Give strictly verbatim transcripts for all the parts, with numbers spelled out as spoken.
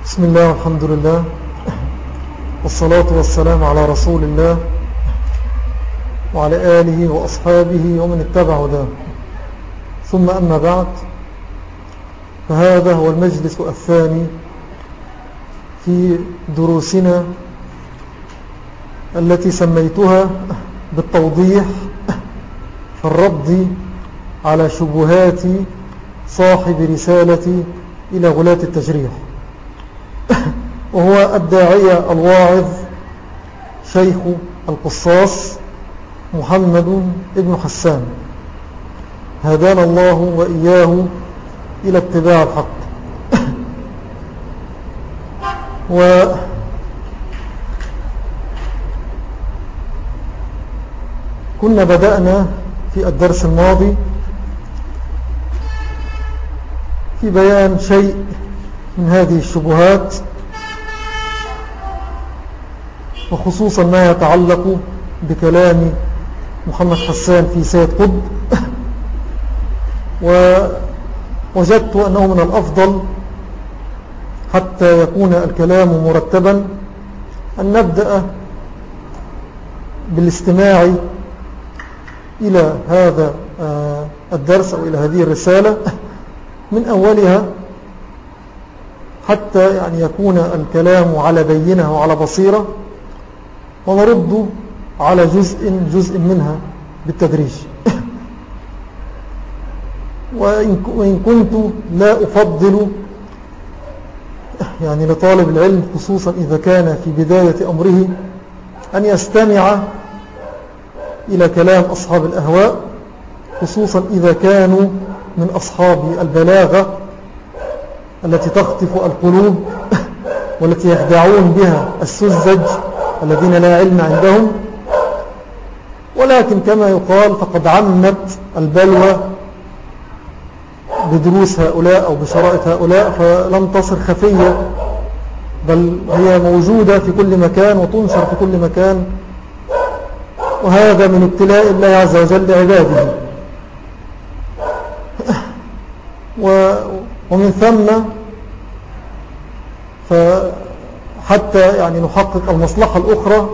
بسم الله والحمد لله والصلاة والسلام على رسول الله وعلى آله وأصحابه ومن اتبع هداه. ثم أما بعد، فهذا هو المجلس الثاني في دروسنا التي سميتها بالتوضيح في الرد على شبهات صاحب رسالة إلى غلاة التجريح، وهو الداعية الواعظ شيخ القصاص محمد ابن حسان، هدانا الله وإياه إلى اتباع الحق. وكنا بدأنا في الدرس الماضي في بيان شيء من هذه الشبهات، وخصوصا ما يتعلق بكلام محمد حسان في سيد قطب. ووجدت أنه من الأفضل حتى يكون الكلام مرتبا أن نبدأ بالاستماع إلى هذا الدرس أو إلى هذه الرسالة من أولها، حتى يعني يكون الكلام على بينة وعلى بصيرة، ونرد على جزء جزء منها بالتدريج. وإن كنت لا أفضل يعني لطالب العلم، خصوصا إذا كان في بداية أمره، أن يستمع إلى كلام أصحاب الأهواء، خصوصا إذا كانوا من أصحاب البلاغة التي تخطف القلوب والتي يخدعون بها السذج الذين لا علم عندهم. ولكن كما يقال، فقد عمت البلوى بدروس هؤلاء أو بشرائط هؤلاء، فلم تصر خفية، بل هي موجودة في كل مكان وتنشر في كل مكان، وهذا من ابتلاء الله عز وجل لعباده. ومن ثم فحتى يعني نحقق المصلحة الأخرى،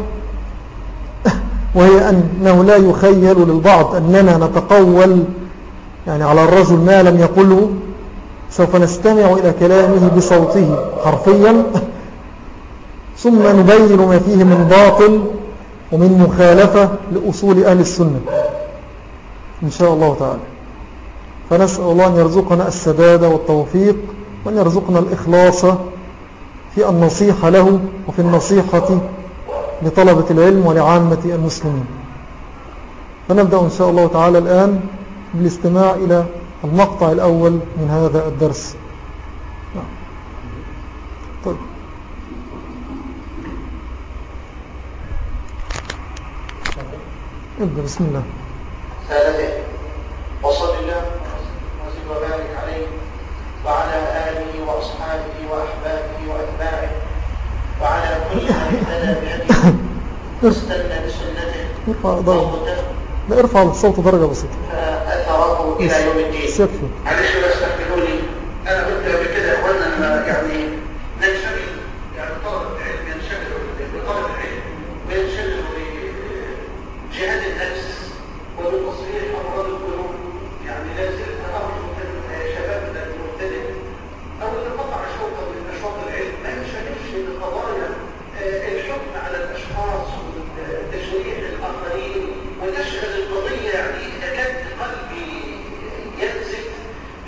وهي أنه لا يخيل للبعض أننا نتقول يعني على الرجل ما لم يقله، سوف نستمع إلى كلامه بصوته حرفيا، ثم نبين ما فيه من باطل ومن مخالفة لأصول أهل السنة إن شاء الله تعالى. فنسأل الله أن يرزقنا السداد والتوفيق، وأن يرزقنا الإخلاص في النصيحة له وفي النصيحة لطلبة العلم ولعامة المسلمين. فنبدأ إن شاء الله تعالى الآن بالاستماع إلى المقطع الأول من هذا الدرس. طيب، ابدأ. بسم الله. سادته، وصل الله وسلم وبارك عليه وعلى آله وأصحابه وأحبابه وأتباعه وعلى كل من اهتدى بهديه واستنى بسنته. ارفع درجة، لا ارفع الصوت درجة بسيطة فأثره إلى يوم الدين. يكفي. معلش بس تحملوني، أنا قلت قبل كده يا إخوانا لما يعني ننشغل، يعني طلبة العلم ينشغلوا بطلب العلم وينشغلوا بجهاد النفس وبتصحيح أمراض القلوب، يعني لا زلت أرجو من شبابنا المبتدئ أو اللي قطع شوطا من نشاط العلم ما ينشغلش بقضايا الحكم على الأشخاص وتشريح الآخرين وتشغل القضية، يعني تكاد قلبي ينزف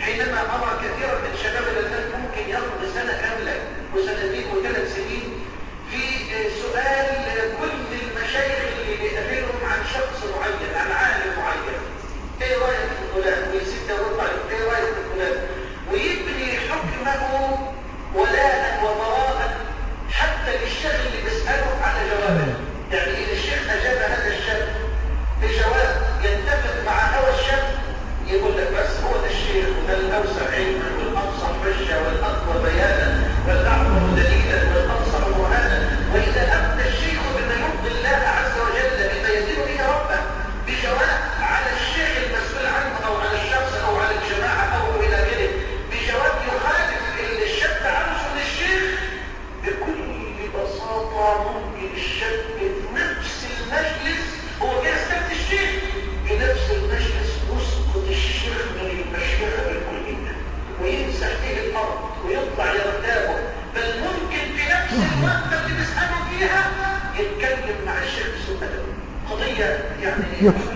يكفي.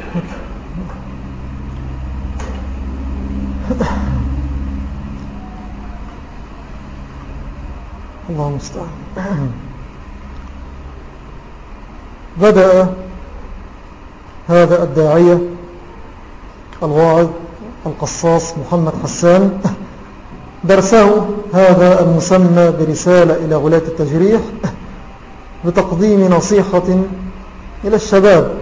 الله المستعان. بدأ هذا الداعية الواعظ القصاص محمد حسان درسه هذا المسمى برسالة إلى غلاة التجريح بتقديم نصيحة إلى الشباب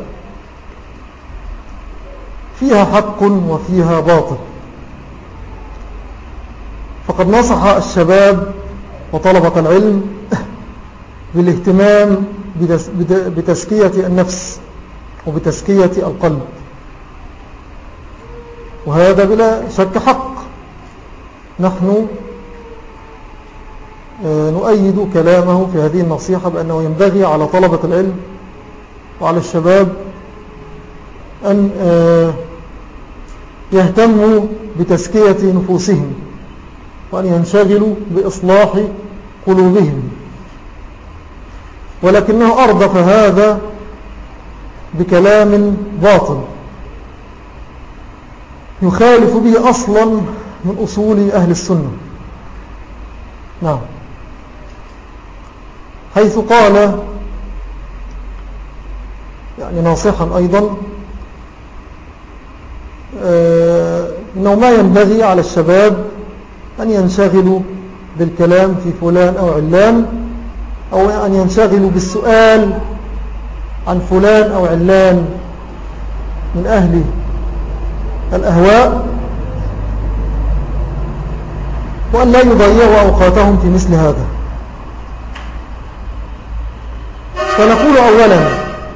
فيها حق وفيها باطل. فقد نصح الشباب وطلبة العلم بالاهتمام بتزكية النفس وبتزكية القلب، وهذا بلا شك حق. نحن نؤيد كلامه في هذه النصيحة بأنه ينبغي على طلبة العلم وعلى الشباب أن يهتموا بتزكية نفوسهم وأن ينشغلوا بإصلاح قلوبهم، ولكنه أردف هذا بكلام باطل يخالف به أصلا من أصول أهل السنة. نعم، حيث قال يعني ناصحا أيضا آه إنه ما ينبغي على الشباب أن ينشغلوا بالكلام في فلان أو علان، أو أن ينشغلوا بالسؤال عن فلان أو علان من أهل الأهواء، وأن لا يضيعوا أوقاتهم في مثل هذا. فنقول أولا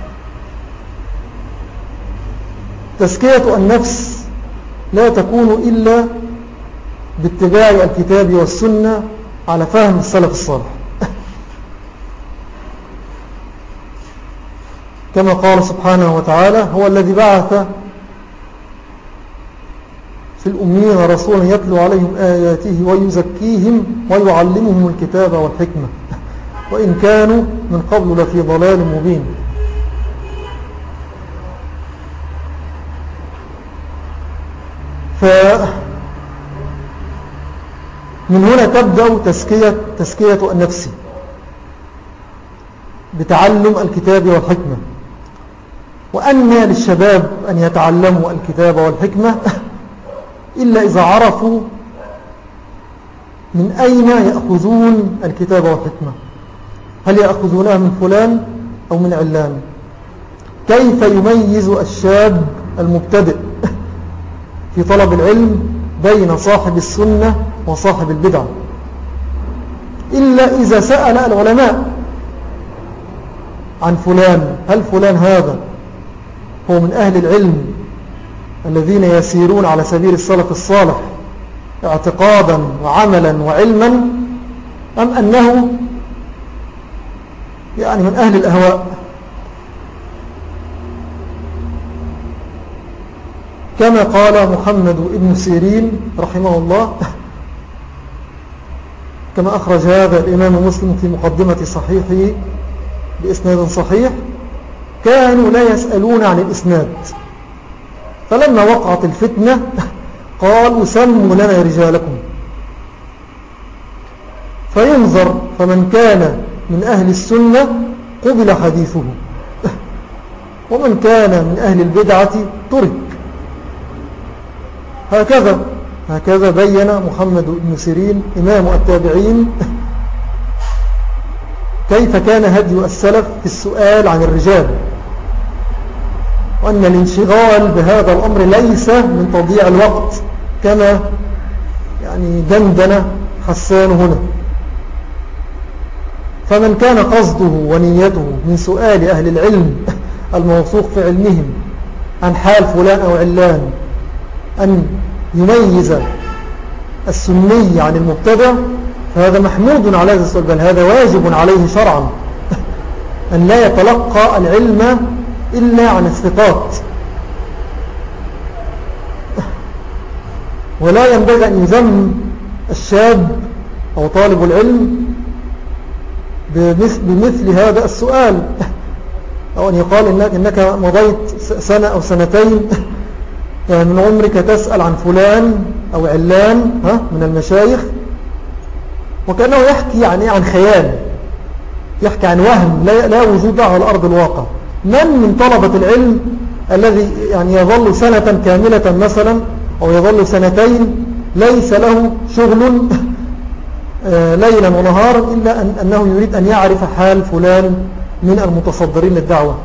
تزكية النفس لا تكون إلا باتباع الكتاب والسنة على فهم السلف الصالح، كما قال سبحانه وتعالى: هو الذي بعث في الأمين رسولا يتلو عليهم آياته ويزكيهم ويعلمهم الكتاب والحكمة وإن كانوا من قبل لفي ضلال مبين. فمن هنا تبدأ تزكية, تزكية النفس بتعلم الكتاب والحكمة. وأن للشباب أن يتعلموا الكتاب والحكمة إلا إذا عرفوا من أين يأخذون الكتاب والحكمة، هل يأخذونها من فلان أو من علان؟ كيف يميز الشاب المبتدئ في طلب العلم بين صاحب السنة وصاحب البدعة؟ إلا إذا سأل العلماء عن فلان، هل فلان هذا هو من أهل العلم الذين يسيرون على سبيل السلف الصالح اعتقادا وعملا وعلما، أم أنه يعني من أهل الأهواء؟ كما قال محمد بن سيرين رحمه الله، كما أخرج هذا الإمام مسلم في مقدمة صحيحه بإسناد صحيح: كانوا لا يسألون عن الإسناد، فلما وقعت الفتنة قالوا: سموا لنا رجالكم، فينظر، فمن كان من أهل السنة قبل حديثه، ومن كان من أهل البدعة ترك. هكذا هكذا بين محمد بن سيرين إمام التابعين كيف كان هدي السلف في السؤال عن الرجال، وأن الانشغال بهذا الأمر ليس من تضييع الوقت كما يعني دندن حسان هنا. فمن كان قصده ونيته من سؤال أهل العلم الموثوق في علمهم عن حال فلان أو علان أن يميز السني عن المبتدع، فهذا محمود على هذا السؤال، بل هذا واجب عليه شرعا أن لا يتلقى العلم إلا عن الثقات، ولا ينبغي أن يذم الشاب أو طالب العلم بمثل, بمثل هذا السؤال، أو أن يقال إنك, إنك مضيت سنة أو سنتين يعني من عمرك تسأل عن فلان أو علان ها من المشايخ، وكأنه يحكي عن, عن خيال، يحكي عن وهم لا, لا وجود له على أرض الواقع. من من طلبة العلم الذي يعني يظل سنة كاملة مثلا أو يظل سنتين ليس له شغل ليلا ونهارا إلا أن أنه يريد أن يعرف حال فلان من المتصدرين للدعوة؟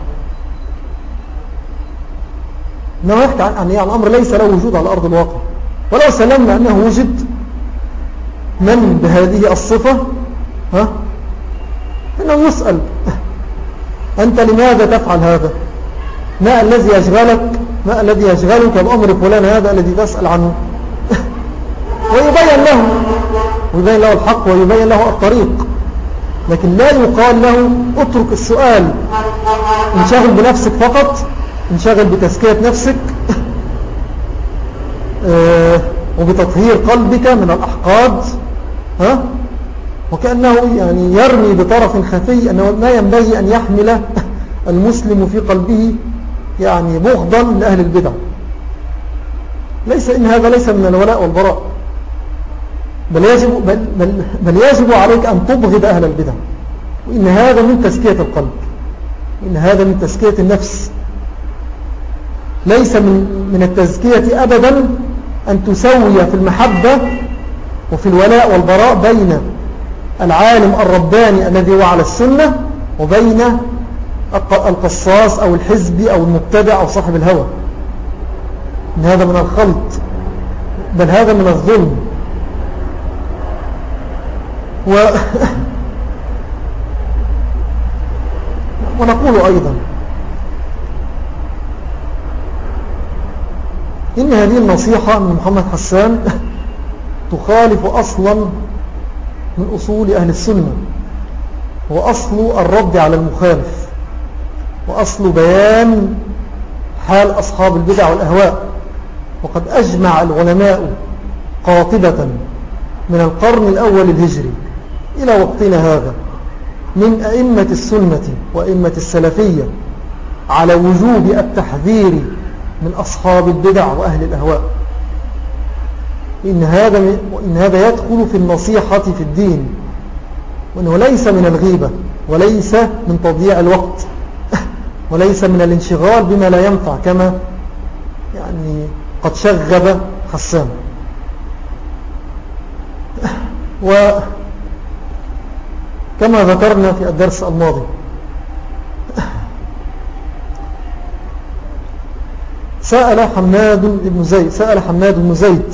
إنه يحكي عن يعني أمر ليس له وجود على أرض الواقع. ولو سلمنا أنه وجد من بهذه الصفة ها إنه يسأل أنت لماذا تفعل هذا؟ ما الذي يشغلك ما الذي يشغلك بأمر فلان هذا الذي تسأل عنه؟ ويبين له ويبين له الحق ويبين له الطريق، لكن لا يقال له اترك السؤال، انشغل بنفسك فقط، انشغل بتزكية نفسك وبتطهير قلبك من الأحقاد ها؟ وكأنه يعني يرمي بطرف خفي أنه ما ينبغي أن يحمل المسلم في قلبه يعني بغضا لأهل البدع. ليس إن هذا ليس من الولاء والبراء، بل يجب, بل, بل, بل يجب عليك أن تبغض أهل البدع، وإن هذا من تزكية القلب، وإن هذا من تزكية النفس. ليس من, من التزكية أبدا أن تسوي في المحبة وفي الولاء والبراء بين العالم الرباني الذي هو على السنة وبين القصاص أو الحزبي أو المبتدع أو صاحب الهوى. إن هذا من الخلط، بل هذا من الظلم. و... ونقول أيضا إن هذه النصيحة من محمد حسان تخالف أصلا من أصول أهل السنة، وأصل الرد على المخالف، وأصل بيان حال أصحاب البدع والأهواء. وقد أجمع العلماء قاطبة من القرن الأول الهجري إلى وقتنا هذا من أئمة السنة وأئمة السلفية على وجوب التحذير من أصحاب البدع وأهل الأهواء. إن هذا, إن هذا يدخل في النصيحة في الدين، وأنه ليس من الغيبة وليس من تضييع الوقت وليس من الانشغال بما لا ينفع كما يعني قد شغب حسان. وكما ذكرنا في الدرس الماضي سأل حماد بن زيد سأل حماد بن زيد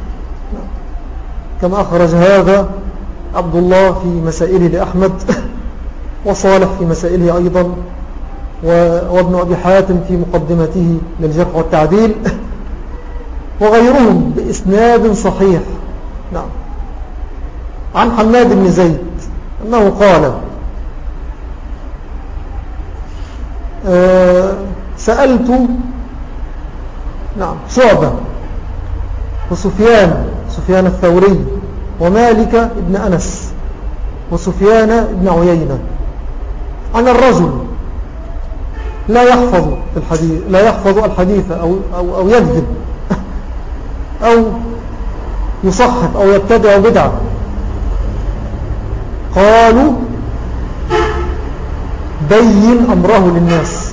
كما أخرج هذا عبد الله في مسائله لأحمد، وصالح في مسائله أيضا، وابن أبي حاتم في مقدمته للجرح والتعديل، وغيرهم بإسناد صحيح نعم عن حماد بن زيد أنه قال أه سألت نعم شعبة وسفيان سفيان الثوري ومالك ابن أنس وسفيان ابن عيينة عن الرجل لا يحفظ الحديث لا يحفظ الحديث أو, أو, أو يكذب أو يصحف أو يبتدع بدعة. قالوا بين أمره للناس.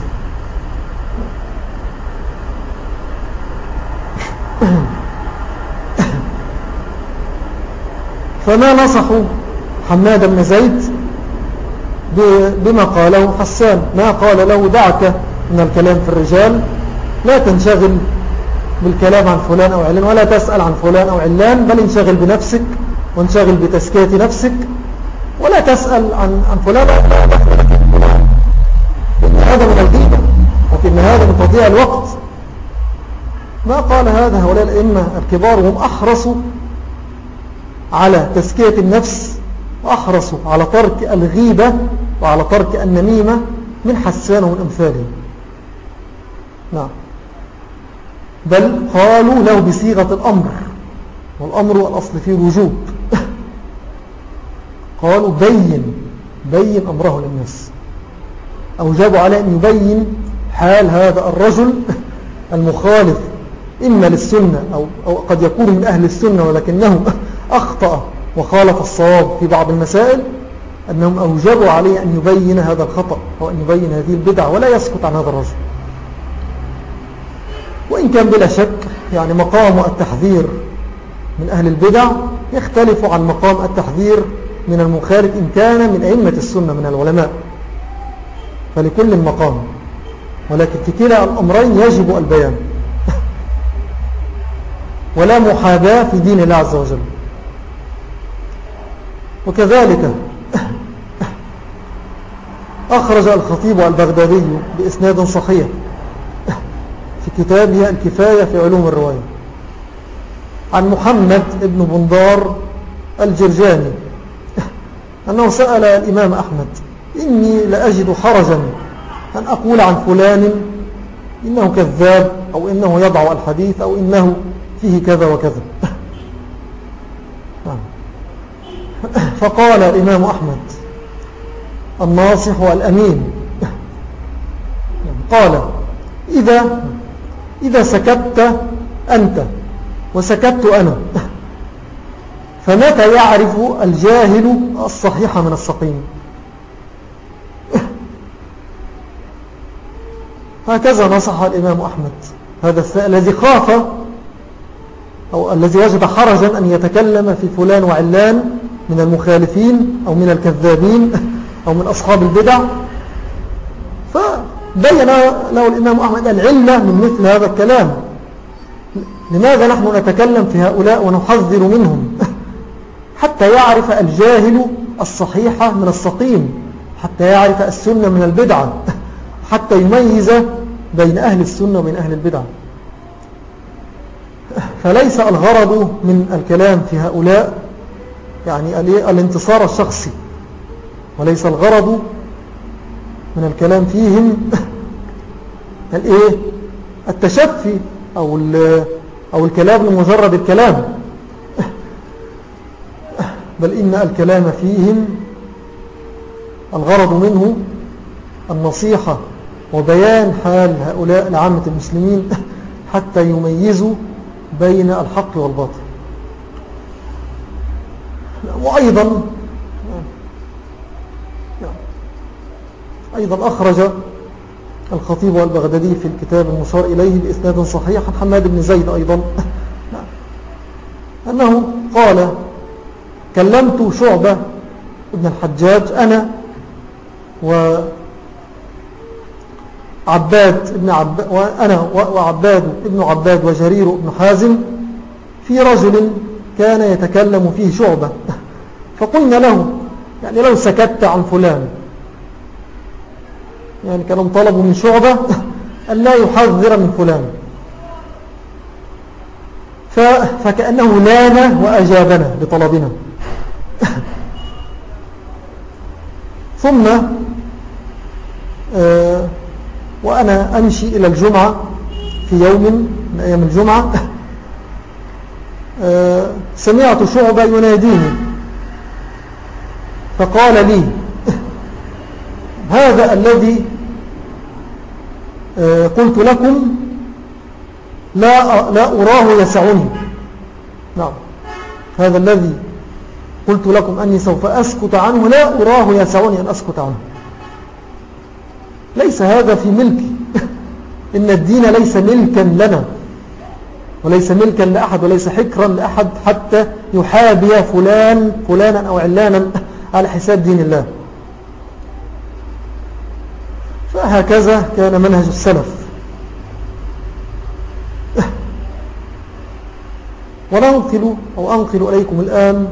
فما نصحوا حماد بن زيد بما قاله حسان، ما قال له دعك من الكلام في الرجال، لا تنشغل بالكلام عن فلان أو علان، ولا تسأل عن فلان أو علان، بل انشغل بنفسك وانشغل بتزكية نفسك، ولا تسأل عن, عن فلان. إن هذا من الغيبة، وإن هذا من تضييع الوقت. ما قال هذا هؤلاء الأئمة الكبار وهم أحرصوا على تزكية النفس وأحرصوا على ترك الغيبة وعلى ترك النميمة من حسان ومن أمثاله. نعم، بل قالوا له بصيغة الأمر، والأمر والأصل فيه الوجوب. قالوا بين بين أمره للناس. أوجبوا عليه أن يبين حال هذا الرجل المخالف إما للسنة أو, أو قد يكون من أهل السنة ولكنه أخطأ وخالف الصواب في بعض المسائل، أنهم أوجبوا عليه أن يبين هذا الخطأ أو أن يبين هذه البدعة ولا يسكت عن هذا الرجل. وإن كان بلا شك يعني مقام التحذير من أهل البدع يختلف عن مقام التحذير من المخالف إن كان من أئمة السنة من العلماء، فلكل مقام، ولكن في كلا الأمرين يجب البيان ولا محاباة في دين الله عز وجل. وكذلك أخرج الخطيب البغدادي بإسناد صحيح في كتابه الكفاية في علوم الرواية عن محمد بن بندار الجرجاني أنه سأل الإمام أحمد: إني لأجد حرجا أن أقول عن فلان إنه كذاب أو إنه يضع الحديث أو إنه فيه كذا وكذا. فقال الإمام أحمد الناصح والأمين قال: إذا, إذا سكت أنت وسكت أنا فمتى يعرف الجاهل الصحيح من السقيم؟ هكذا نصح الإمام أحمد هذا الذي خاف أو الذي وجد حرجا أن يتكلم في فلان وعلان من المخالفين أو من الكذابين أو من أصحاب البدع، فبين له الإمام أحمد العلة من مثل هذا الكلام. لماذا نحن نتكلم في هؤلاء ونحذر منهم؟ حتى يعرف الجاهل الصحيح من السقيم، حتى يعرف السنة من البدعة، حتى يميز بين أهل السنة وبين أهل البدعة. فليس الغرض من الكلام في هؤلاء يعني الانتصار الشخصي، وليس الغرض من الكلام فيهم التشفي أو, أو الكلام لمجرد الكلام، بل إن الكلام فيهم الغرض منه النصيحة وبيان حال هؤلاء لعامة المسلمين حتى يميزوا بين الحق والباطل. وأيضا أيضا أخرج الخطيب والبغدادي في الكتاب المشار إليه بإسناد صحيح عن حماد بن زيد أيضا أنه قال: كلمت شعبة ابن الحجاج أنا وعباد ابن عباد وأنا وعباد ابن عباد وجرير ابن حازم في رجل كان يتكلم فيه شعبة، فقلنا له يعني لو سكت عن فلان، يعني كانوا طلبوا من شعبة أن لا يحذر من فلان، فكأنه لان وأجابنا بطلبنا. ثم آه وأنا أمشي إلى الجمعة في يوم من أيام الجمعة آه سمعت شعبة يناديني فقال لي: هذا الذي آه قلت لكم لا, لا أراه يسعني. نعم، هذا الذي قلت لكم أني سوف أسكت عنه لا أراه يسعني أن أسكت عنه. ليس هذا في ملكي، إن الدين ليس ملكا لنا وليس ملكا لأحد وليس حكرا لأحد حتى يحابي فلان فلانا أو علانا على حساب دين الله. فهكذا كان منهج السلف. وننقل أو أنقل إليكم الآن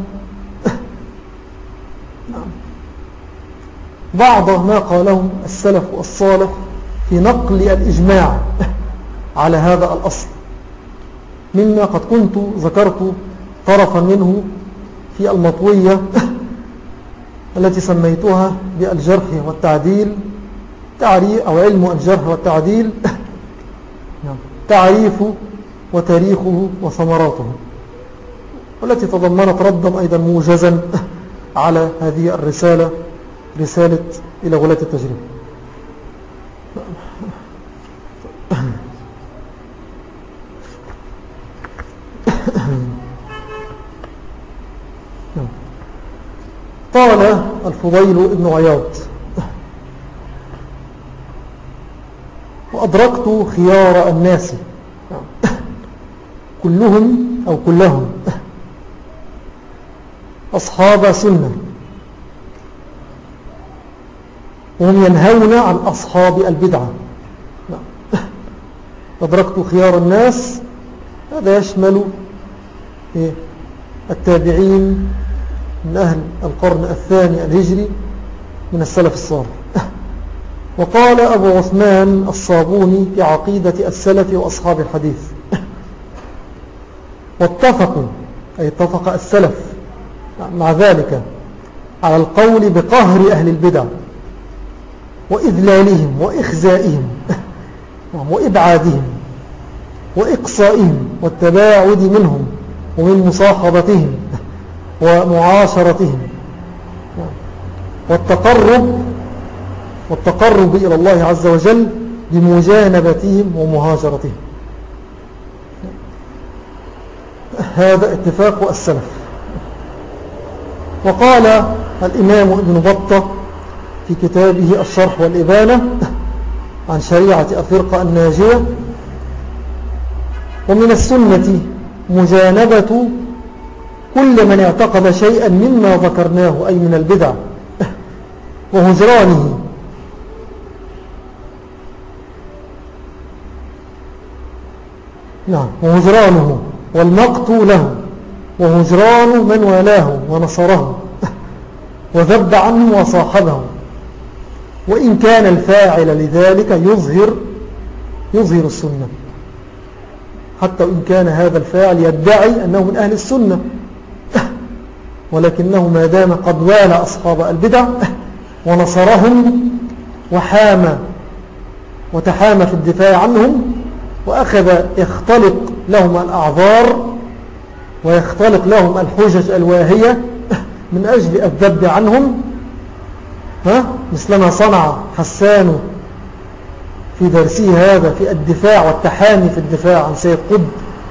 بعض ما قاله السلف الصالح في نقل الإجماع على هذا الأصل، مما قد كنت ذكرت طرفا منه في المطوية التي سميتها بالجرح والتعديل، أو علم الجرح والتعديل، تعريفه وتاريخه وثمراته، والتي تضمنت ردا أيضا موجزا على هذه الرسالة، رسالة إلى غلاة التجربة. قال الفضيل بن عياض: وأدركت خيار الناس كلهم أو كلهم أصحاب سنة، وهم ينهون عن أصحاب البدعة. أدركت خيار الناس، هذا يشمل التابعين من أهل القرن الثاني الهجري من السلف الصالح. وقال أبو عثمان الصابوني في عقيدة السلف وأصحاب الحديث: واتفقوا، أي اتفق السلف مع ذلك، على القول بقهر أهل البدع وإذلالهم وإخزائهم وإبعادهم وإقصائهم والتباعد منهم ومن مصاحبتهم ومعاشرتهم والتقرب والتقرب إلى الله عز وجل بمجانبتهم ومهاجرتهم. هذا اتفاق السلف. وقال الإمام ابن بطة في كتابه الشرح والإبانة عن شريعة الفرقة الناجية: ومن السنة مجانبة كل من اعتقد شيئا مما ذكرناه، أي من البدع، وهجرانه نعم وهجرانه والمقت له، وهجران من والاه ونصره وذب عنه وصاحبه، وإن كان الفاعل لذلك يظهر يظهر السنة، حتى إن كان هذا الفاعل يدعي أنه من أهل السنة، ولكنه ما دام قد والى أصحاب البدع ونصرهم وحام وتحام في الدفاع عنهم، وأخذ يختلق لهم الأعذار ويختلق لهم الحجج الواهية من أجل الذب عنهم، ها مثلما صنع حسان في درسه هذا في الدفاع والتحامي في الدفاع عن سيد قطب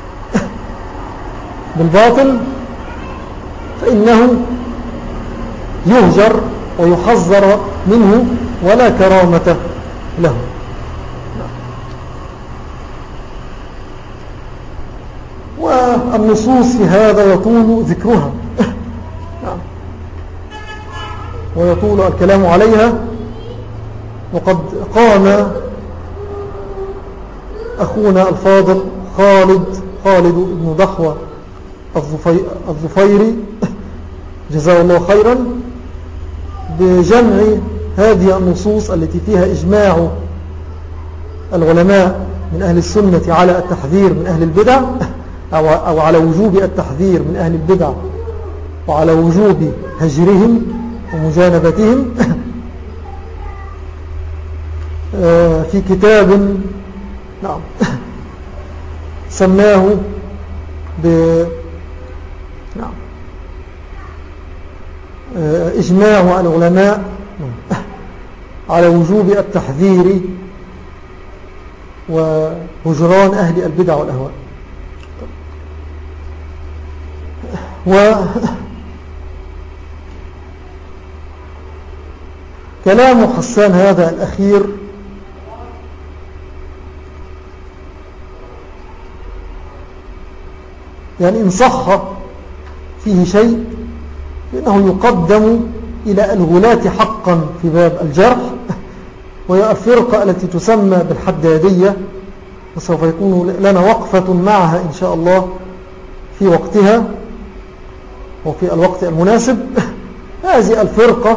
بالباطل، فإنه يهجر ويحذر منه ولا كرامة له. والنصوص في هذا يطول ذكرها ويطول الكلام عليها. وقد قام أخونا الفاضل خالد خالد بن ضحوة الظفيري جزاه الله خيرا بجمع هذه النصوص التي فيها إجماع العلماء من أهل السنة على التحذير من أهل البدع، أو على وجوب التحذير من أهل البدع وعلى وجوب هجرهم ومجانبتهم في كتاب نعم سماه ب نعم إجماع العلماء على وجوب التحذير وهجران أهل البدع والأهواء. وكلام حسان هذا الأخير يعني إن صح فيه شيء فإنه يقدم إلى الغلاة حقا في باب الجرح، وهي الفرقة التي تسمى بالحدادية، وسوف يكون لنا وقفة معها إن شاء الله في وقتها وفي الوقت المناسب. هذه الفرقة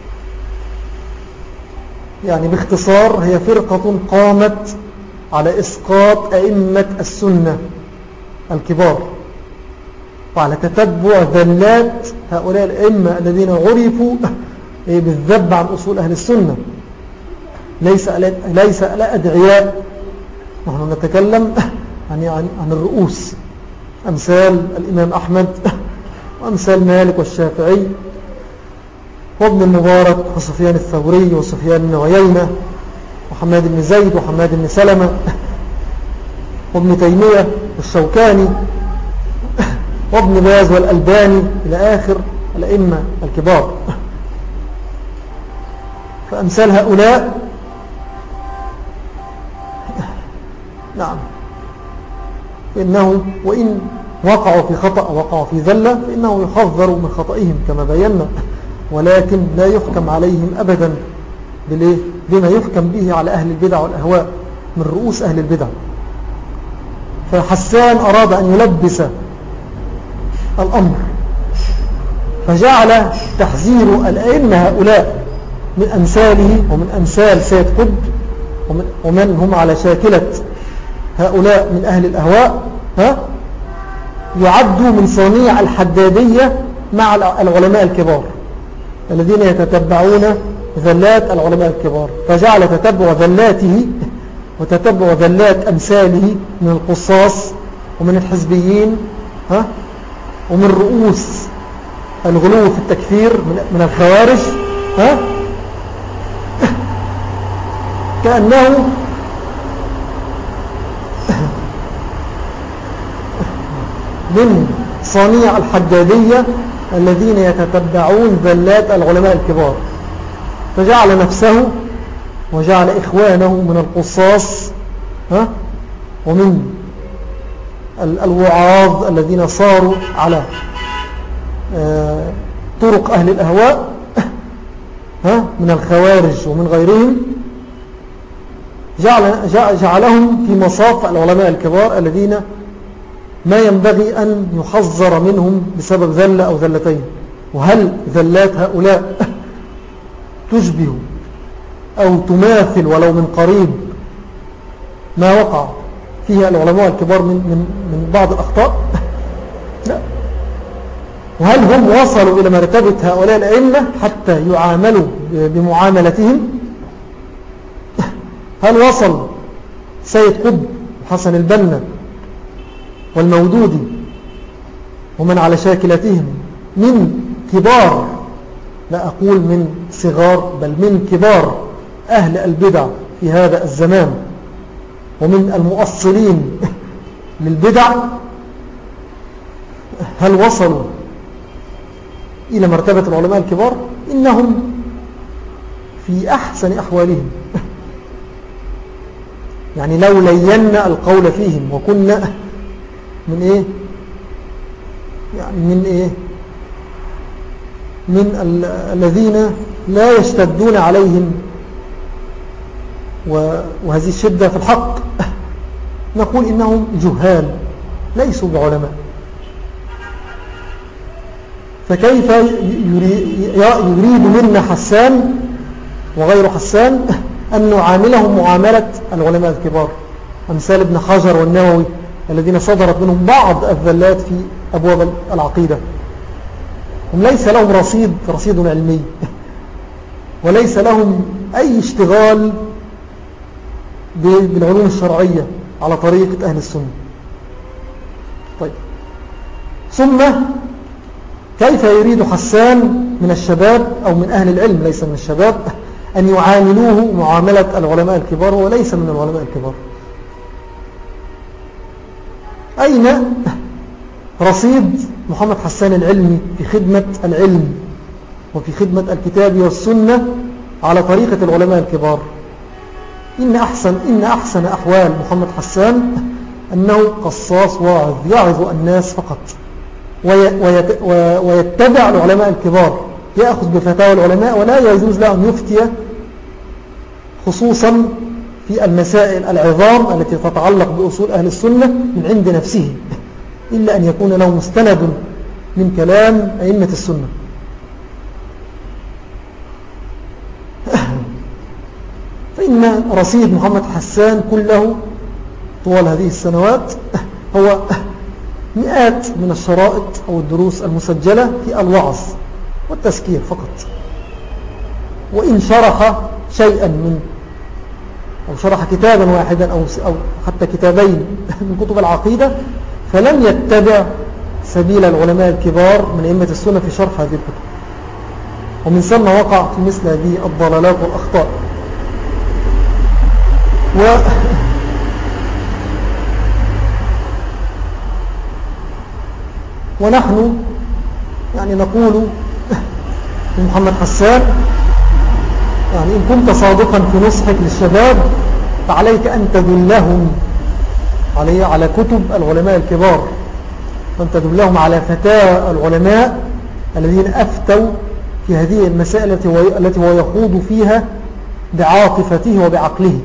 يعني باختصار هي فرقة قامت على إسقاط أئمة السنة الكبار وعلى تتبع ذلات هؤلاء الأئمة الذين عرفوا بالذب عن أصول أهل السنة، ليس ليس الأدعياء. نحن نتكلم عن عن الرؤوس أمثال الإمام أحمد وأمثال مالك والشافعي وابن المبارك وسفيان الثوري وسفيان بن عيينة وحماد بن زيد وحماد بن سلمة وابن تيمية والشوكاني وابن باز والألباني إلى آخر الأئمة الكبار. فأمثال هؤلاء نعم إنه وإن وقعوا في خطأ أو وقعوا في ذلة فإنه يحذر من خطئهم كما بينا، ولكن لا يحكم عليهم أبدا بما يحكم به على أهل البدع والأهواء من رؤوس أهل البدع. فحسان أراد أن يلبس الأمر فجعل تحذير الأئمة هؤلاء من أمثاله ومن أمثال سيد قطب ومن, ومن هم على شاكلة هؤلاء من أهل الأهواء ها يعدوا من صنيع الحدادية مع العلماء الكبار الذين يتتبعون ذلات العلماء الكبار، فجعل تتبع ذلاته وتتبع ذلات أمثاله من القصاص ومن الحزبيين ها ومن رؤوس الغلو في التكفير من الخوارج ها كأنه من صنيع الحدادية الذين يتتبعون ذلات العلماء الكبار، فجعل نفسه وجعل إخوانه من القصاص ها ومن الوعاظ الذين صاروا على طرق أهل الأهواء ها من الخوارج ومن غيرهم، جعل جعلهم في مصاف العلماء الكبار الذين ما ينبغي أن يحذر منهم بسبب ذلة أو ذلتين. وهل ذلات هؤلاء تشبه أو تماثل ولو من قريب ما وقع فيها العلماء الكبار من, من, من بعض الأخطاء؟ لا. وهل هم وصلوا إلى مرتبة هؤلاء الأئمة حتى يعاملوا بمعاملتهم؟ هل وصل سيد قطب وحسن البنا والمودودي ومن على شاكلتهم من كبار، لا أقول من صغار بل من كبار أهل البدع في هذا الزمان ومن المؤصلين للبدع، هل وصلوا إلى مرتبة العلماء الكبار؟ إنهم في أحسن أحوالهم. يعني لو لينا القول فيهم وكنا من إيه يعني من إيه من الذين لا يشتدون عليهم وهذه الشدة في الحق، نقول إنهم جهال ليسوا بعلماء. فكيف يريد منا حسان وغير حسان أن نعاملهم معاملة العلماء الكبار أمثال ابن حجر والنووي الذين صدرت منهم بعض الذلات في أبواب العقيدة؟ هم ليس لهم رصيد رصيد علمي وليس لهم أي اشتغال بالعلوم الشرعية على طريقة أهل السنة. طيب، ثم كيف يريد حسان من الشباب أو من أهل العلم ليس من الشباب أن يعاملوه معاملة العلماء الكبار وليس من العلماء الكبار؟ أين رصيد محمد حسان العلمي في خدمة العلم وفي خدمة الكتاب والسنة على طريقة العلماء الكبار؟ إن أحسن, إن أحسن أحوال محمد حسان أنه قصاص واعظ يعظ الناس فقط ويتبع العلماء الكبار، يأخذ بفتاوى العلماء ولا يجوز له أن يفتي خصوصا في المسائل العظام التي تتعلق بأصول أهل السنة من عند نفسه، إلا أن يكون له مستند من كلام أئمة السنة. فإن رصيد محمد حسان كله طوال هذه السنوات هو مئات من الشرائط أو الدروس المسجلة في الوعظ والتذكير فقط، وإن شرح شيئا من أو شرح كتابا واحدا أو, أو حتى كتابين من كتب العقيدة فلم يتبع سبيل العلماء الكبار من أئمة السنة في شرح هذه الكتب، ومن ثم وقع في مثل هذه الضلالات والأخطاء. و ونحن يعني نقول محمد حسان، يعني إن كنت صادقا في نصحك للشباب فعليك أن تدلهم عليه على كتب العلماء الكبار، وأن تدلهم على فتاوى العلماء الذين أفتوا في هذه المسائل التي هو يخوض فيها بعاطفته وبعقله.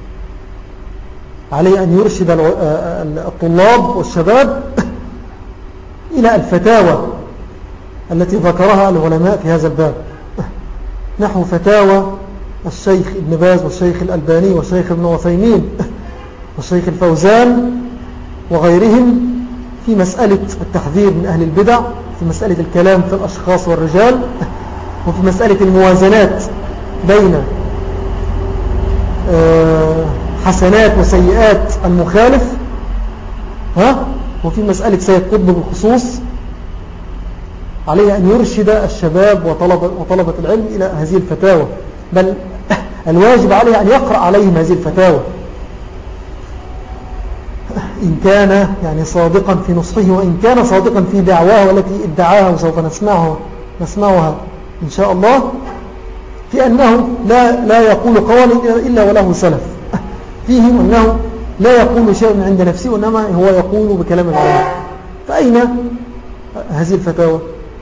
عليه أن يرشد الطلاب والشباب إلى الفتاوى التي ذكرها العلماء في هذا الباب، نحو فتاوى الشيخ ابن باز والشيخ الألباني والشيخ ابن عثيمين والشيخ الفوزان وغيرهم في مسألة التحذير من أهل البدع، في مسألة الكلام في الأشخاص والرجال، وفي مسألة الموازنات بين حسنات وسيئات المخالف، ها، وفي مسألة سيد قطب بالخصوص. عليه أن يرشد الشباب وطلبة, وطلبة العلم إلى هذه الفتاوى، بل الواجب عليه أن يقرأ عليهم هذه الفتاوى إن كان يعني صادقا في نصحه، وإن كان صادقا في دعواه والتي ادعاها وسوف نسمعها, نسمعها إن شاء الله، في أنه لا, لا يقول قولا إلا وله سلف فيه، وأنه لا يقول شيء من عند نفسه وإنما هو يقول بكلام العلماء. فأين هذه الفتاوى؟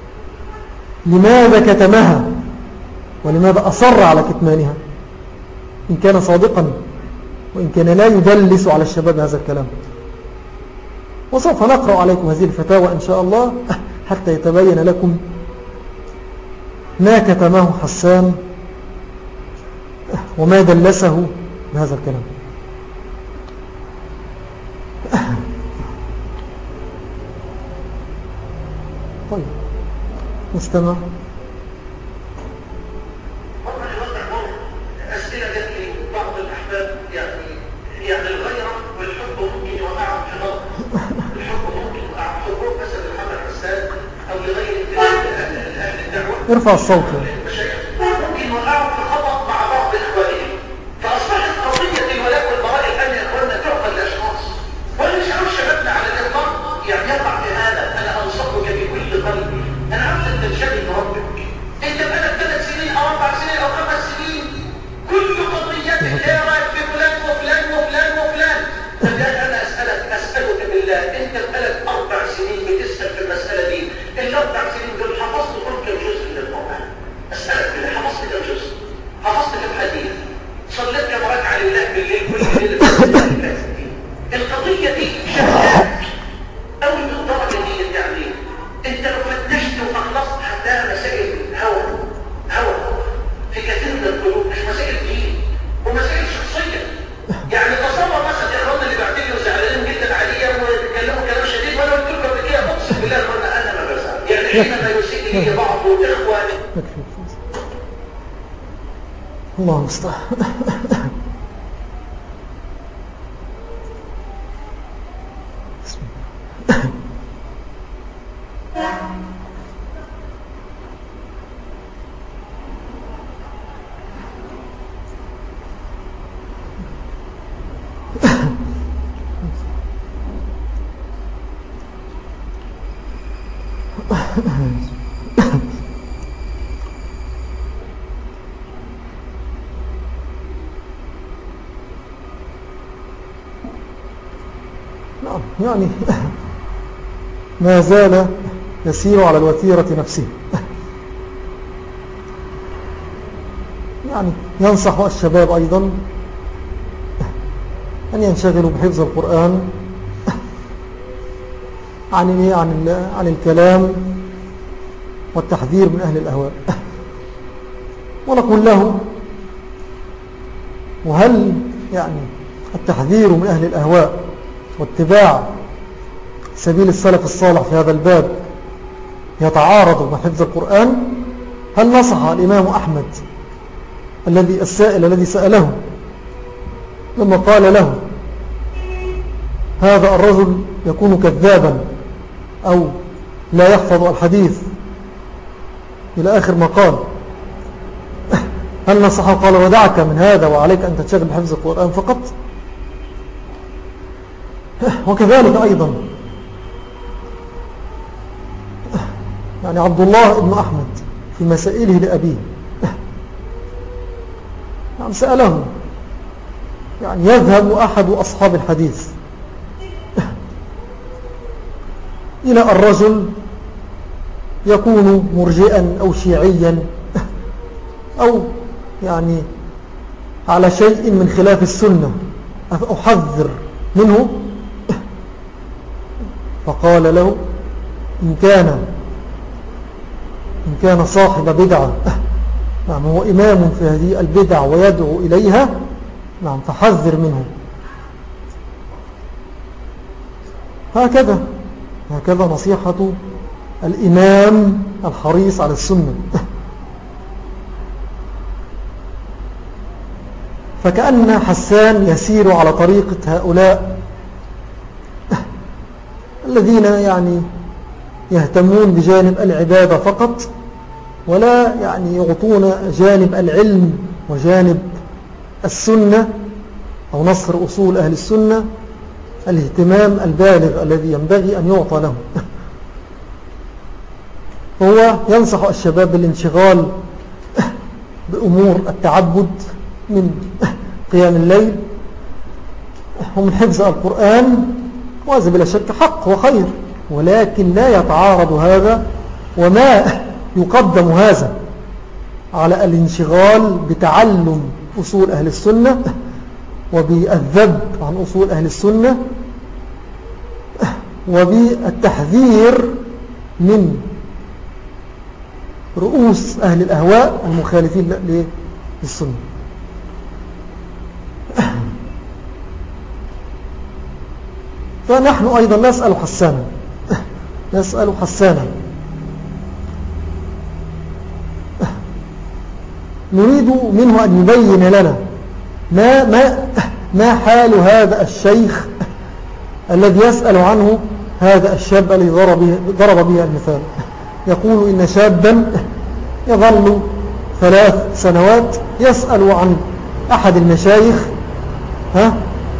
لماذا كتمها ولماذا أصر على كتمانها إن كان صادقا وإن كان لا يدلس على الشباب هذا الكلام؟ وسوف نقرأ عليكم هذه الفتاوى إن شاء الله حتى يتبين لكم ما كتمه حسان وما دلسه بهذا الكلام. طيب نستمع. أسئلة جت لي بعض الأحباب، يعني يعني الغيرة والحب ممكن يوقعهم في نار، الحب ممكن يوقعهم في حبوب مثلا محمد حسان أو لغير أهل الدعوة. ارفع الصوت. ممكن يوقعهم في خطأ مع بعض إخوانهم، فأصبحت قضية الولاء والبراء الآن يا إخواننا تعقل لأشخاص، ولا نشعر شبابنا على الإطلاق يعني يقع في هذا. أنا أنصحك بكل قلبي، أنا عاوز أن تنشغل بربك. أنت بقالك ثلاث سنين أو أربع سنين أو خمس سنين كل قضيتك يا رايك في فلان وفلان وفلان وفلان. فالآن أنا أسألك أسألك بالله، أنت بقالك أربع سنين بتسأل في المسألة دي، الأربع سنين دول حفظت كم جزء من القرآن؟ أسألك بالله، حفظت كم جزء؟ حفظت كم حديث؟ صليت كم ركعة لله بالليل كل ليلة في الثلاث سنين؟ القضية دي شغالك أو بالدرجة دي يعني أنت لو فتشت وأخلصت هتلاقي مسائل هوى هوى في كثير من القلوب، مش مسائل دين ومسائل شخصية. يعني تصور مثلا يا اخوانا اللي بعتلي وزعلانين جدا عليا وبيتكلموا كلام شديد، وانا قلت لكم قبل كده اقسم بالله اخوانا انا ما بزعل، يعني حينما يسيء لي بعض اخواني. الله المستعان. يعني ما زال يسير على الوتيرة نفسه، يعني ينصح الشباب أيضا أن ينشغلوا بحفظ القرآن عن عن عن الكلام والتحذير من أهل الأهواء. ونقول له: وهل يعني التحذير من أهل الأهواء واتباع سبيل السلف الصالح في هذا الباب يتعارض مع حفظ القرآن؟ هل نصح الإمام أحمد الذي السائل الذي سأله لما قال له هذا الرجل يكون كذابا أو لا يحفظ الحديث إلى آخر ما قال، هل نصحه قال ودعك من هذا وعليك أن تتشغل بحفظ القرآن فقط؟ وكذلك أيضا يعني عبد الله بن أحمد في مسائله لأبيه. يعني سأله، يعني يذهب أحد أصحاب الحديث إلى الرجل يكون مرجئا أو شيعيا أو يعني على شيء من خلاف السنة، أحذر منه. فقال له: إن كان إن كان صاحب بدعة، نعم، هو إمام في هذه البدع ويدعو إليها، نعم، فحذر منه. هكذا هكذا نصيحة الإمام الحريص على السنة. فكأن حسان يسير على طريقة هؤلاء الذين يعني يهتمون بجانب العبادة فقط، ولا يعني يغطون جانب العلم وجانب السنة أو نصر أصول أهل السنة الاهتمام البالغ الذي ينبغي أن يعطى له. هو ينصح الشباب بالانشغال بأمور التعبد من قيام الليل ومن حفظ القرآن، وهذا بلا شك حق وخير، ولكن لا يتعارض هذا وما يقدم هذا على الانشغال بتعلم أصول أهل السنة وبالذب عن أصول أهل السنة وبالتحذير من رؤوس أهل الأهواء المخالفين للسنة. فنحن أيضا نسأل حسانا نسأل حسانا نريد منه أن يبين لنا ما, ما, ما حال هذا الشيخ الذي يسأل عنه هذا الشاب الذي ضرب, ضرب به المثال. يقول إن شابا يظل ثلاث سنوات يسأل عن أحد المشايخ، ها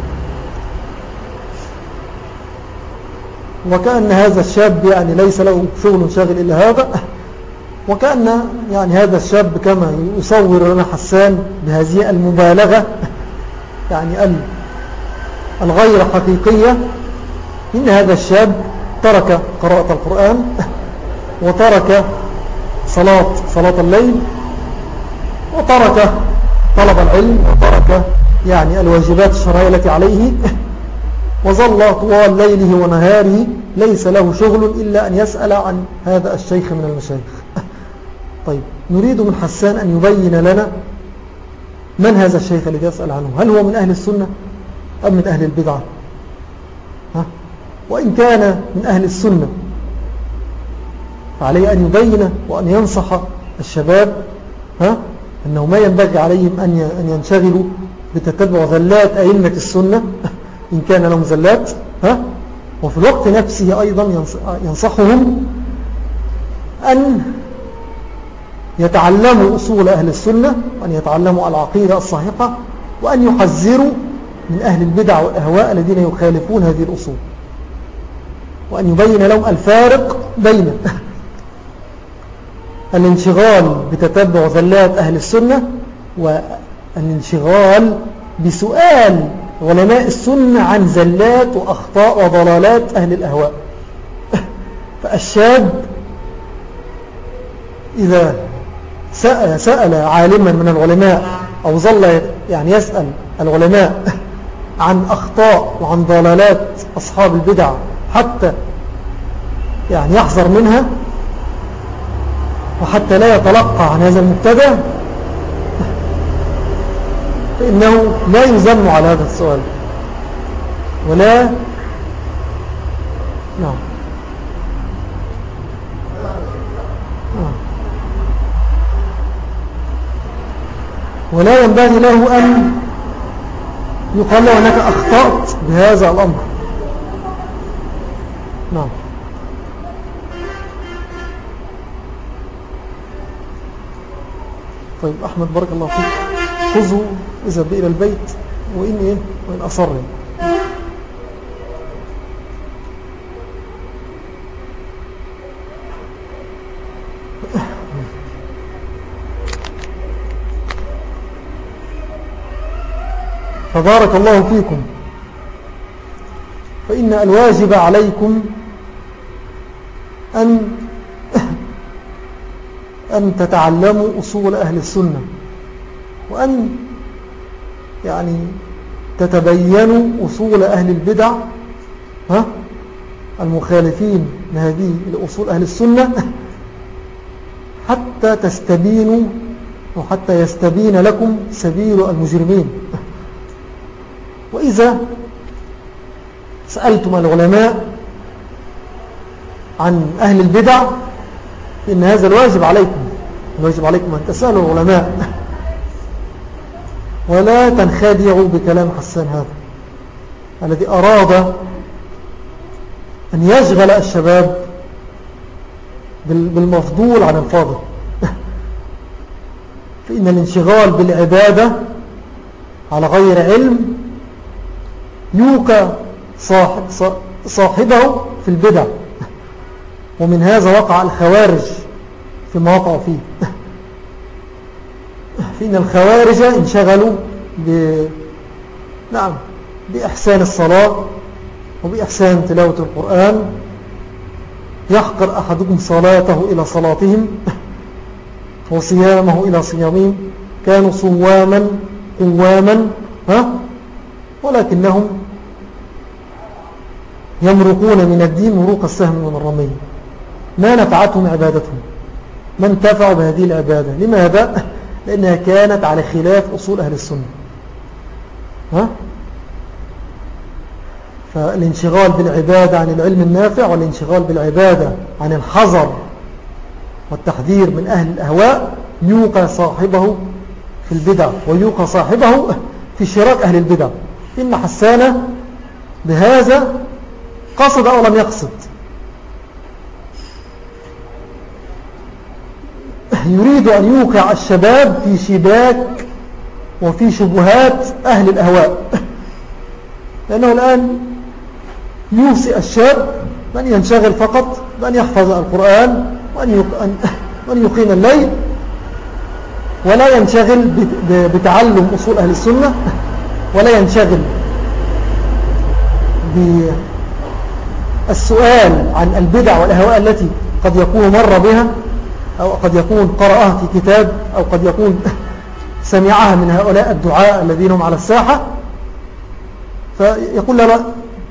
وكأن هذا الشاب يعني ليس له شغل شاغل إلا هذا، وكأن يعني هذا الشاب كما يصور لنا حسان بهذه المبالغة يعني الغير حقيقية، إن هذا الشاب ترك قراءة القرآن وترك صلاة صلاة الليل وترك طلب العلم وترك يعني الواجبات الشرعية التي عليه، وظل طوال ليله ونهاره ليس له شغل إلا أن يسأل عن هذا الشيخ من المشايخ. طيب، نريد من حسان أن يبين لنا من هذا الشيخ الذي يسأل عنه، هل هو من أهل السنة أم من أهل البدعة؟ ها؟ وإن كان من أهل السنة فعليه أن يبين وأن ينصح الشباب، ها؟ أنه ما ينبغي عليهم أن ينشغلوا بتتبع ذلات أئمة السنة إن كان لهم زلات، ها؟ وفي الوقت نفسه أيضا ينصحهم أن يتعلموا أصول أهل السنة وأن يتعلموا العقيدة الصحيحة وأن يحذروا من أهل البدع والأهواء الذين يخالفون هذه الأصول، وأن يبين لهم الفارق بين الانشغال بتتبع ذلات أهل السنة والانشغال بسؤال علماء السنة عن زلات وأخطاء وضلالات أهل الأهواء. فالشاب إذا سأل, سأل عالما من العلماء أو ظل يعني يسأل العلماء عن أخطاء وعن ضلالات أصحاب البدع حتى يعني يحذر منها وحتى لا يتلقى عن هذا المبتدع، فإنه لا يذم على هذا السؤال ولا نعم ولا ينبغي له أن يقال له أنك أخطأت بهذا الأمر. نعم. طيب أحمد بارك الله فيك، خذوا اذهب إلى البيت وإن إيه وإن أصر. فبارك الله فيكم. فإن الواجب عليكم أن أن تتعلموا أصول أهل السنة، وأن يعني تتبينوا أصول أهل البدع ها المخالفين لهذه الأصول أهل السنة، حتى تستبينوا وحتى يستبين لكم سبيل المجرمين. وإذا سألتم العلماء عن أهل البدع إن هذا الواجب عليكم، الواجب عليكم أن تسألوا العلماء، ولا تنخدعوا بكلام حسان هذا الذي أراد أن يشغل الشباب بالمفضول عن الفاضل. فإن الانشغال بالعبادة على غير علم يوقع صاحب صاحبه في البدع، ومن هذا وقع الخوارج فيما وقعوا فيه. فإن الخوارج انشغلوا ب... نعم بإحسان الصلاة وبإحسان تلاوة القرآن. يحقر أحدكم صلاته إلى صلاتهم وصيامه إلى صيامهم، كانوا صواما قواما ها ولكنهم يمرقون من الدين مروق السهم من الرمي. ما نفعتهم عبادتهم، ما انتفعوا بهذه العبادة. لماذا؟ لأنها كانت على خلاف أصول أهل السنة. ها؟ فالانشغال بالعبادة عن العلم النافع، والانشغال بالعبادة عن الحذر والتحذير من أهل الأهواء يوقع صاحبه في البدع، ويوقع صاحبه في شراك أهل البدع. إن حسان بهذا قصد أو لم يقصد، يريد أن يوقع الشباب في شباك وفي شبهات أهل الأهواء. لأنه الآن يوصي الشاب من ينشغل فقط بأن يحفظ القرآن وأن يقيم الليل، ولا ينشغل بتعلم أصول أهل السنة، ولا ينشغل بالسؤال عن البدع والأهواء التي قد يكون مر بها، أو قد يكون قرأها في كتاب، أو قد يكون سمعها من هؤلاء الدعاء الذين هم على الساحة. فيقول لا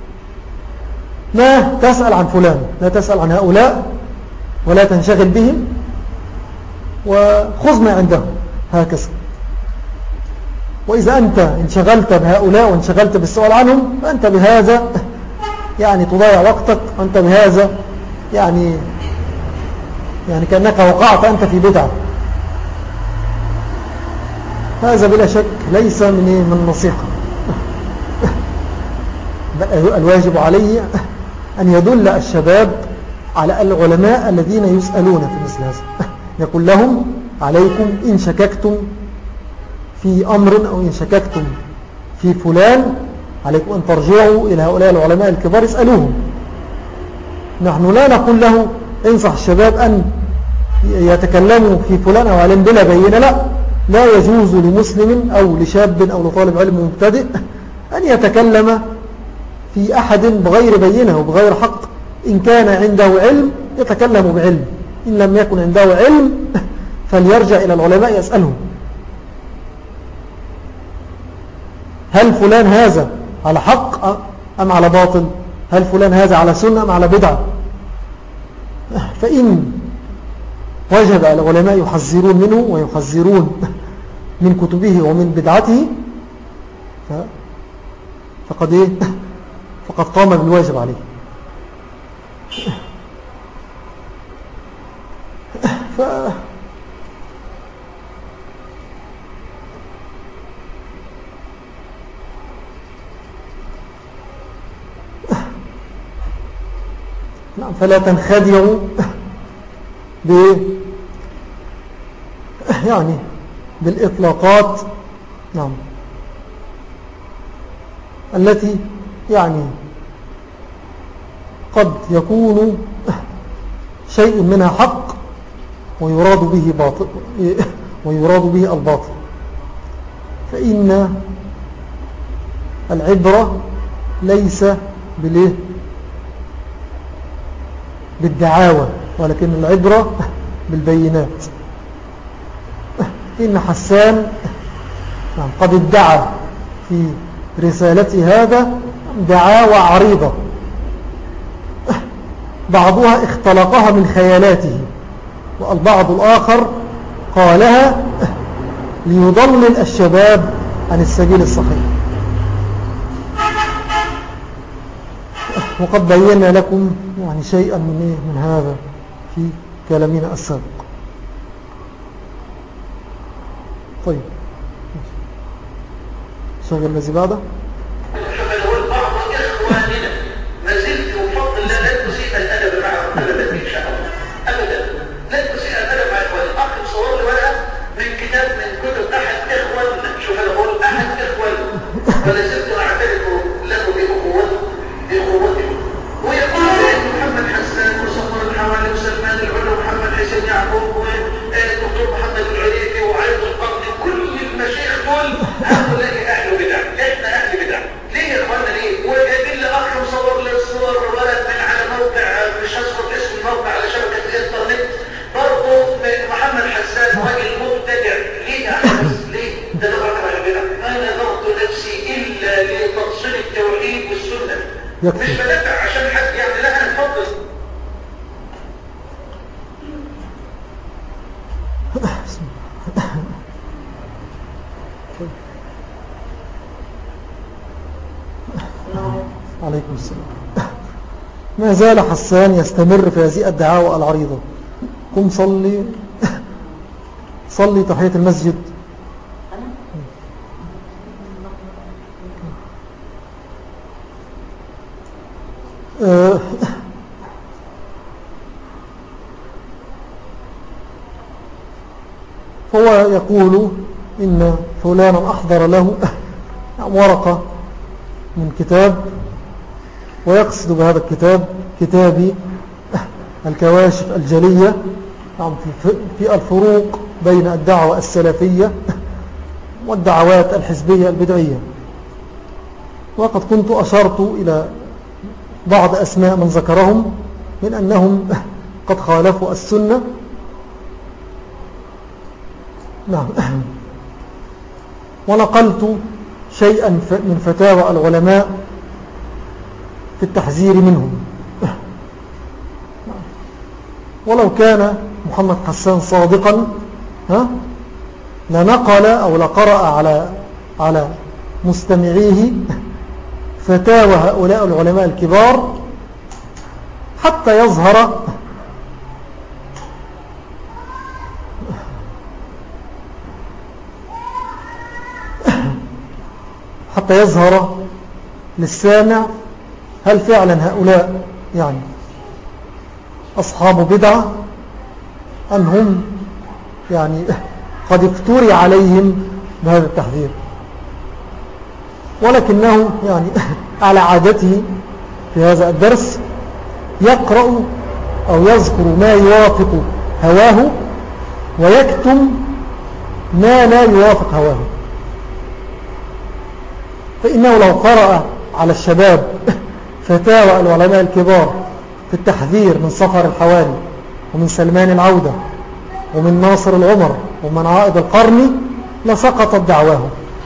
ما تسأل عن فلان، لا تسأل عن هؤلاء ولا تنشغل بهم، وخذ ما عندهم هكذا. وإذا أنت انشغلت بهؤلاء وانشغلت بالسؤال عنهم، فأنت بهذا يعني تضيع وقتك، وأنت بهذا يعني يعني كأنك وقعت أنت في بدعة. هذا بلا شك ليس من من نصيحة. الواجب عليه أن يدل الشباب على العلماء الذين يسألون في مثل هذا. يقول لهم عليكم إن شككتم في أمر أو إن شككتم في فلان، عليكم أن ترجعوا إلى هؤلاء العلماء الكبار اسألوهم. نحن لا نقول له انصح الشباب أن يتكلموا في فلان أو علم بلا بينة، لا لا يجوز لمسلم أو لشاب أو لطالب علم مبتدئ أن يتكلم في أحد بغير بينة وبغير حق. إن كان عنده علم يتكلم بعلم، إن لم يكن عنده علم فليرجع إلى العلماء يسألهم هل فلان هذا على حق أم على باطل، هل فلان هذا على سنة أم على بدعة. فإن وجد العلماء يحذرون منه ويحذرون من كتبه ومن بدعته فقد إيه فقد قام بالواجب عليه. ف نعم فلا تنخدعوا ب يعني بالإطلاقات نعم التي يعني قد يكون شيء منها حق ويراد به باطل ويراد به الباطل. فإن العبرة ليس بالإيه؟ بالدعاوى، ولكن العبرة بالبينات. إن حسان قد ادعى في رسالته هذا دعاوى عريضة، بعضها اختلقها من خيالاته، والبعض الآخر قالها ليضلل الشباب عن السبيل الصحيح. وقد بينا لكم يعني شيئا من, إيه من هذا في كلامنا السابق. طيب شغل الذي بعده. ولا زلت أعترف له بأخوته بأخوته ويقول محمد حسان وصفر الحوالي وسلمان العلو ومحمد حسين يعقوب والدكتور محمد العريفي وعيد القرني كل المشايخ دول هؤلاء أهل بدع. إحنا أهل بدع ليه يا إخوانا ليه؟ وجايبين لي أخ مصور لي الصور ولد من على موقع مش هذكر اسم الموقع على شبكة الإنترنت برضه محمد حسان راجل مبتدع. ليه يا أحمد ليه؟ ده أنا بكره البدع. أنا ضغط نفسي إلا لتنصير التوحيد والسنة مش بدافع عشان حد يعني لها نفضل. عليكم السلام. ما زال حسان يستمر في هذه الدعاوى العريضة. قم صلي صلي تحية المسجد. فهو يقول إن فلانا أحضر له ورقة من كتاب، ويقصد بهذا الكتاب كتابي الكواشف الجلية في الفروق بين الدعوة السلفية والدعوات الحزبية البدعية. وقد كنت أشرت إلى بعض أسماء من ذكرهم من أنهم قد خالفوا السنة. نعم. ونقلت شيئا من فتاوى العلماء في التحذير منهم. ولو كان محمد حسان صادقا ها لنقل أو لقرأ على على مستمعيه فتاوى هؤلاء العلماء الكبار حتى يظهر حتى يظهر للسامع هل فعلا هؤلاء يعني أصحاب بدعة أم هم يعني قد افتري عليهم بهذا التحذير. ولكنه يعني على عادته في هذا الدرس يقرأ أو يذكر ما يوافق هواه ويكتم ما لا يوافق هواه. فإنه لو قرأ على الشباب فتاوى العلماء الكبار في التحذير من صفر الحوالي ومن سلمان العودة ومن ناصر العمر ومن عائد القرني لسقطت دعواه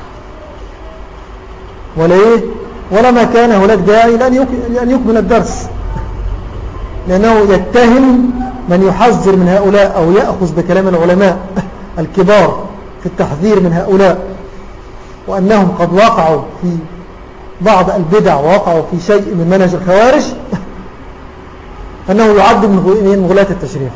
وليه ولما كان هناك داعي لأن يكمل الدرس، لأنه يتهم من يحذر من هؤلاء أو يأخذ بكلام العلماء الكبار في التحذير من هؤلاء وأنهم قد وقعوا في بعض البدع ووقعوا في شيء من منهج الخوارج أنه يعد من مغلاة التشريع.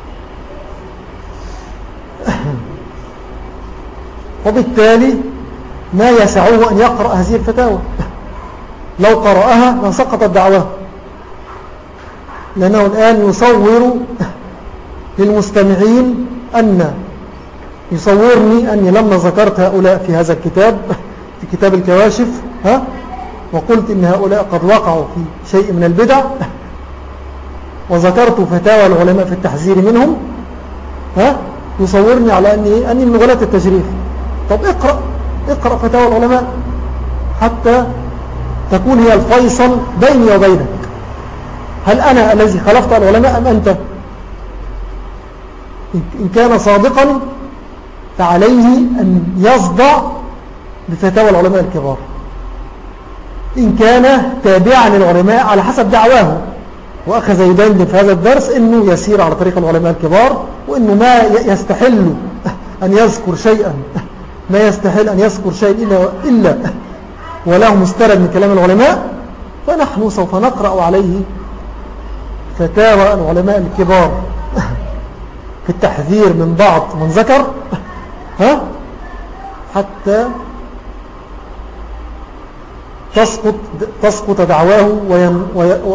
وبالتالي ما يسعه أن يقرأ هذه الفتاوى، لو قرأها لسقطت دعواه، لأنه الآن يصور للمستمعين أن يصورني أني لما ذكرت هؤلاء في هذا الكتاب في كتاب الكواشف ها وقلت إن هؤلاء قد وقعوا في شيء من البدع وذكرت فتاوى العلماء في التحذير منهم ها يصورني على أني, أني من غلاة التشريف. طب اقرأ اقرأ فتاوى العلماء حتى تكون هي الفيصل بيني وبينك. هل أنا الذي خلفت العلماء أم أنت؟ إن كان صادقا فعليه أن يصدع بفتاوى العلماء الكبار، إن كان تابعا للعلماء على حسب دعواه، وأخذ يبين في هذا الدرس أنه يسير على طريق العلماء الكبار، وأنه ما يستحل أن يذكر شيئا ما يستحل أن يذكر شيء إلا, إلا وله مستند من كلام العلماء، فنحن سوف نقرأ عليه فتاوى العلماء الكبار في التحذير من بعض من ذكر ها حتى تسقط, تسقط دعواه وين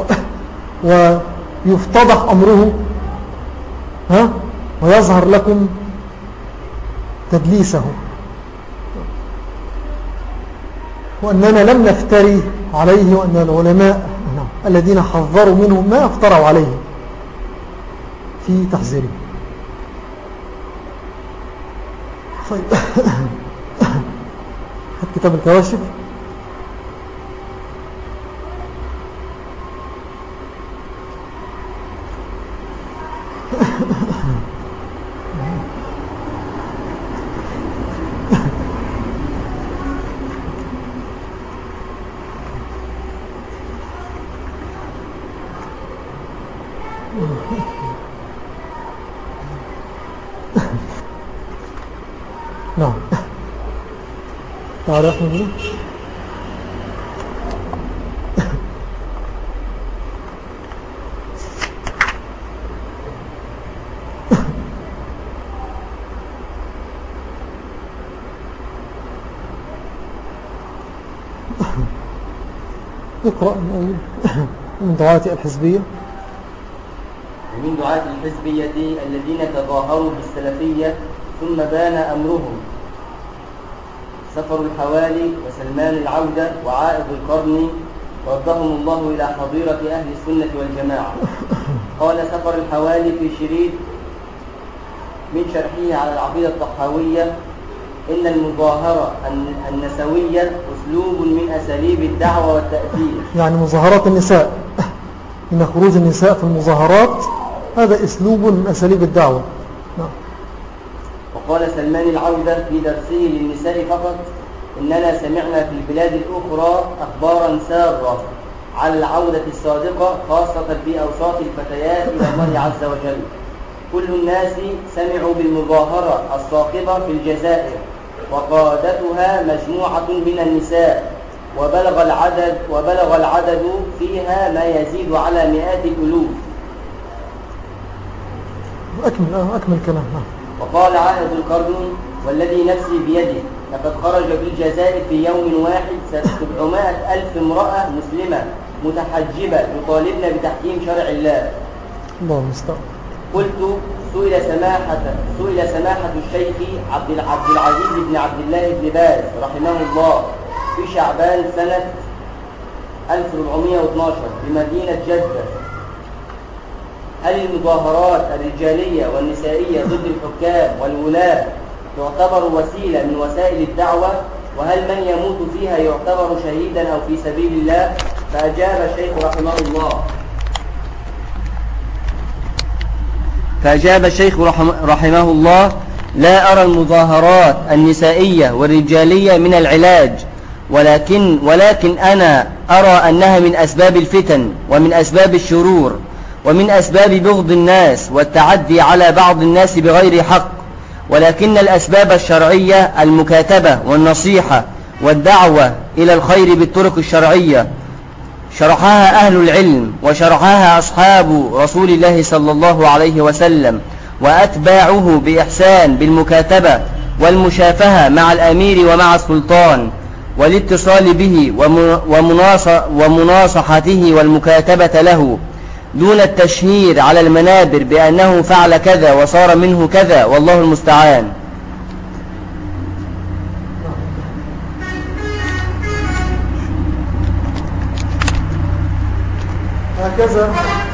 ويفتضح أمره ها ويظهر لكم تدليسه، وأننا لم نفتري عليه، وأن العلماء الذين حذروا منه ما افتروا عليه في تحذيره. طيب هات كتاب الكواشف. نعم تعال احنا بيه. اقرأ من أول من دعاة الحزبية. ومن دعاة الحزبية الذين تظاهروا بالسلفية ثم بان أمرهم سفر الحوالي وسلمان العودة وعائد القرن ردهم الله إلى حضيرة أهل السنة والجماعة. قال سفر الحوالي في شريط من شرحه على العقيدة الطحاوية: إن المظاهرة النسوية أسلوب من أساليب الدعوة والتأثير. يعني مظاهرات النساء، إن خروج النساء في المظاهرات هذا أسلوب من أساليب الدعوة. نعم. وقال سلمان العودة في درسه للنساء فقط: إننا سمعنا في البلاد الأخرى أخبارا سارة على العودة الصادقة، خاصة في أوساط الفتيات إلى الله عز وجل. كل الناس سمعوا بالمظاهرة الصاخبة في الجزائر، وقادتها مجموعة من النساء، وبلغ العدد, وبلغ العدد فيها ما يزيد على مئات الألوف. أكمل, أكمل كلام. وقال عائد القرن: والذي نفسي بيده لقد خرج في الجزائر في يوم واحد سبعمائة ألف امرأة مسلمة متحجبة يطالبن بتحكيم شرع الله. الله المستعان. قلت: سئل سماحة سئل سماحة الشيخ عبد العزيز بن عبد الله بن باز رحمه الله في شعبان سنة ألف وأربعمائة واثناشر بمدينة جدة: هل المظاهرات الرجالية والنسائية ضد الحكام والولاة تعتبر وسيلة من وسائل الدعوة؟ وهل من يموت فيها يعتبر شهيدا أو في سبيل الله؟ فأجاب الشيخ رحمه الله فأجاب الشيخ رحمه الله: لا أرى المظاهرات النسائية والرجالية من العلاج، ولكن, ولكن أنا أرى أنها من أسباب الفتن ومن أسباب الشرور ومن أسباب بغض الناس والتعدي على بعض الناس بغير حق. ولكن الأسباب الشرعية المكاتبة والنصيحة والدعوة إلى الخير بالطرق الشرعية شرحها أهل العلم، وشرحها أصحاب رسول الله صلى الله عليه وسلم وأتباعه بإحسان بالمكاتبة والمشافهة مع الأمير ومع السلطان، والاتصال به ومناصحته والمكاتبة له، دون التشهير على المنابر بأنه فعل كذا وصار منه كذا، والله المستعان. هكذا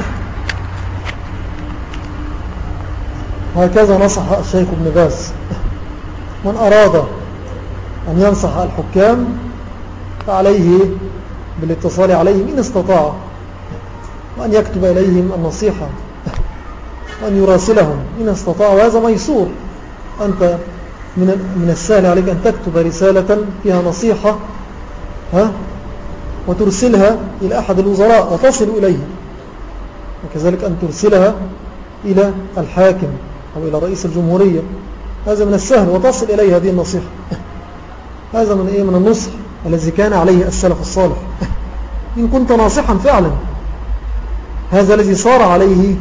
هكذا نصح الشيخ ابن باز: من أراد أن ينصح الحكام فعليه بالاتصال عليهم إن استطاع، وأن يكتب إليهم النصيحة، وأن يراسلهم إن استطاع، وهذا ميسور. أنت من من السهل عليك أن تكتب رسالة فيها نصيحة ها وترسلها إلى أحد الوزراء وتصل إليه، وكذلك أن ترسلها إلى الحاكم أو إلى رئيس الجمهورية، هذا من السهل، وتصل إليه هذه النصيحة. هذا من إيه؟ من النصح الذي كان عليه السلف الصالح. إن كنت ناصحا فعلا، هذا الذي صار عليه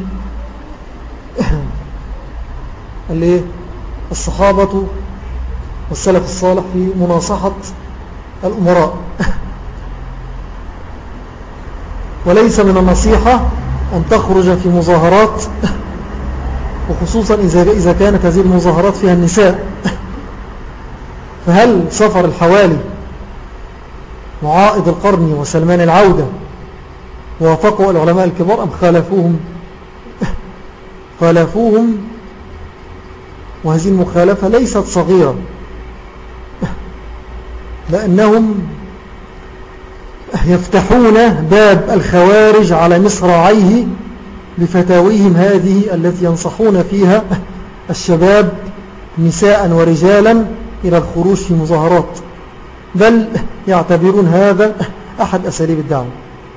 اللي الصحابة والسلف الصالح في مناصحة الأمراء. وليس من النصيحة أن تخرج في مظاهرات، وخصوصا إذا كانت هذه المظاهرات فيها النساء. فهل سفر الحوالي معائد القرن وسلمان العودة وافقوا العلماء الكبار أم خالفوهم؟ خالفوهم، وهذه المخالفة ليست صغيرة، لأنهم يفتحون باب الخوارج على مصراعيه بفتاويهم هذه التي ينصحون فيها الشباب نساء ورجالا إلى الخروج في مظاهرات، بل يعتبرون هذا أحد أساليب الدعوة.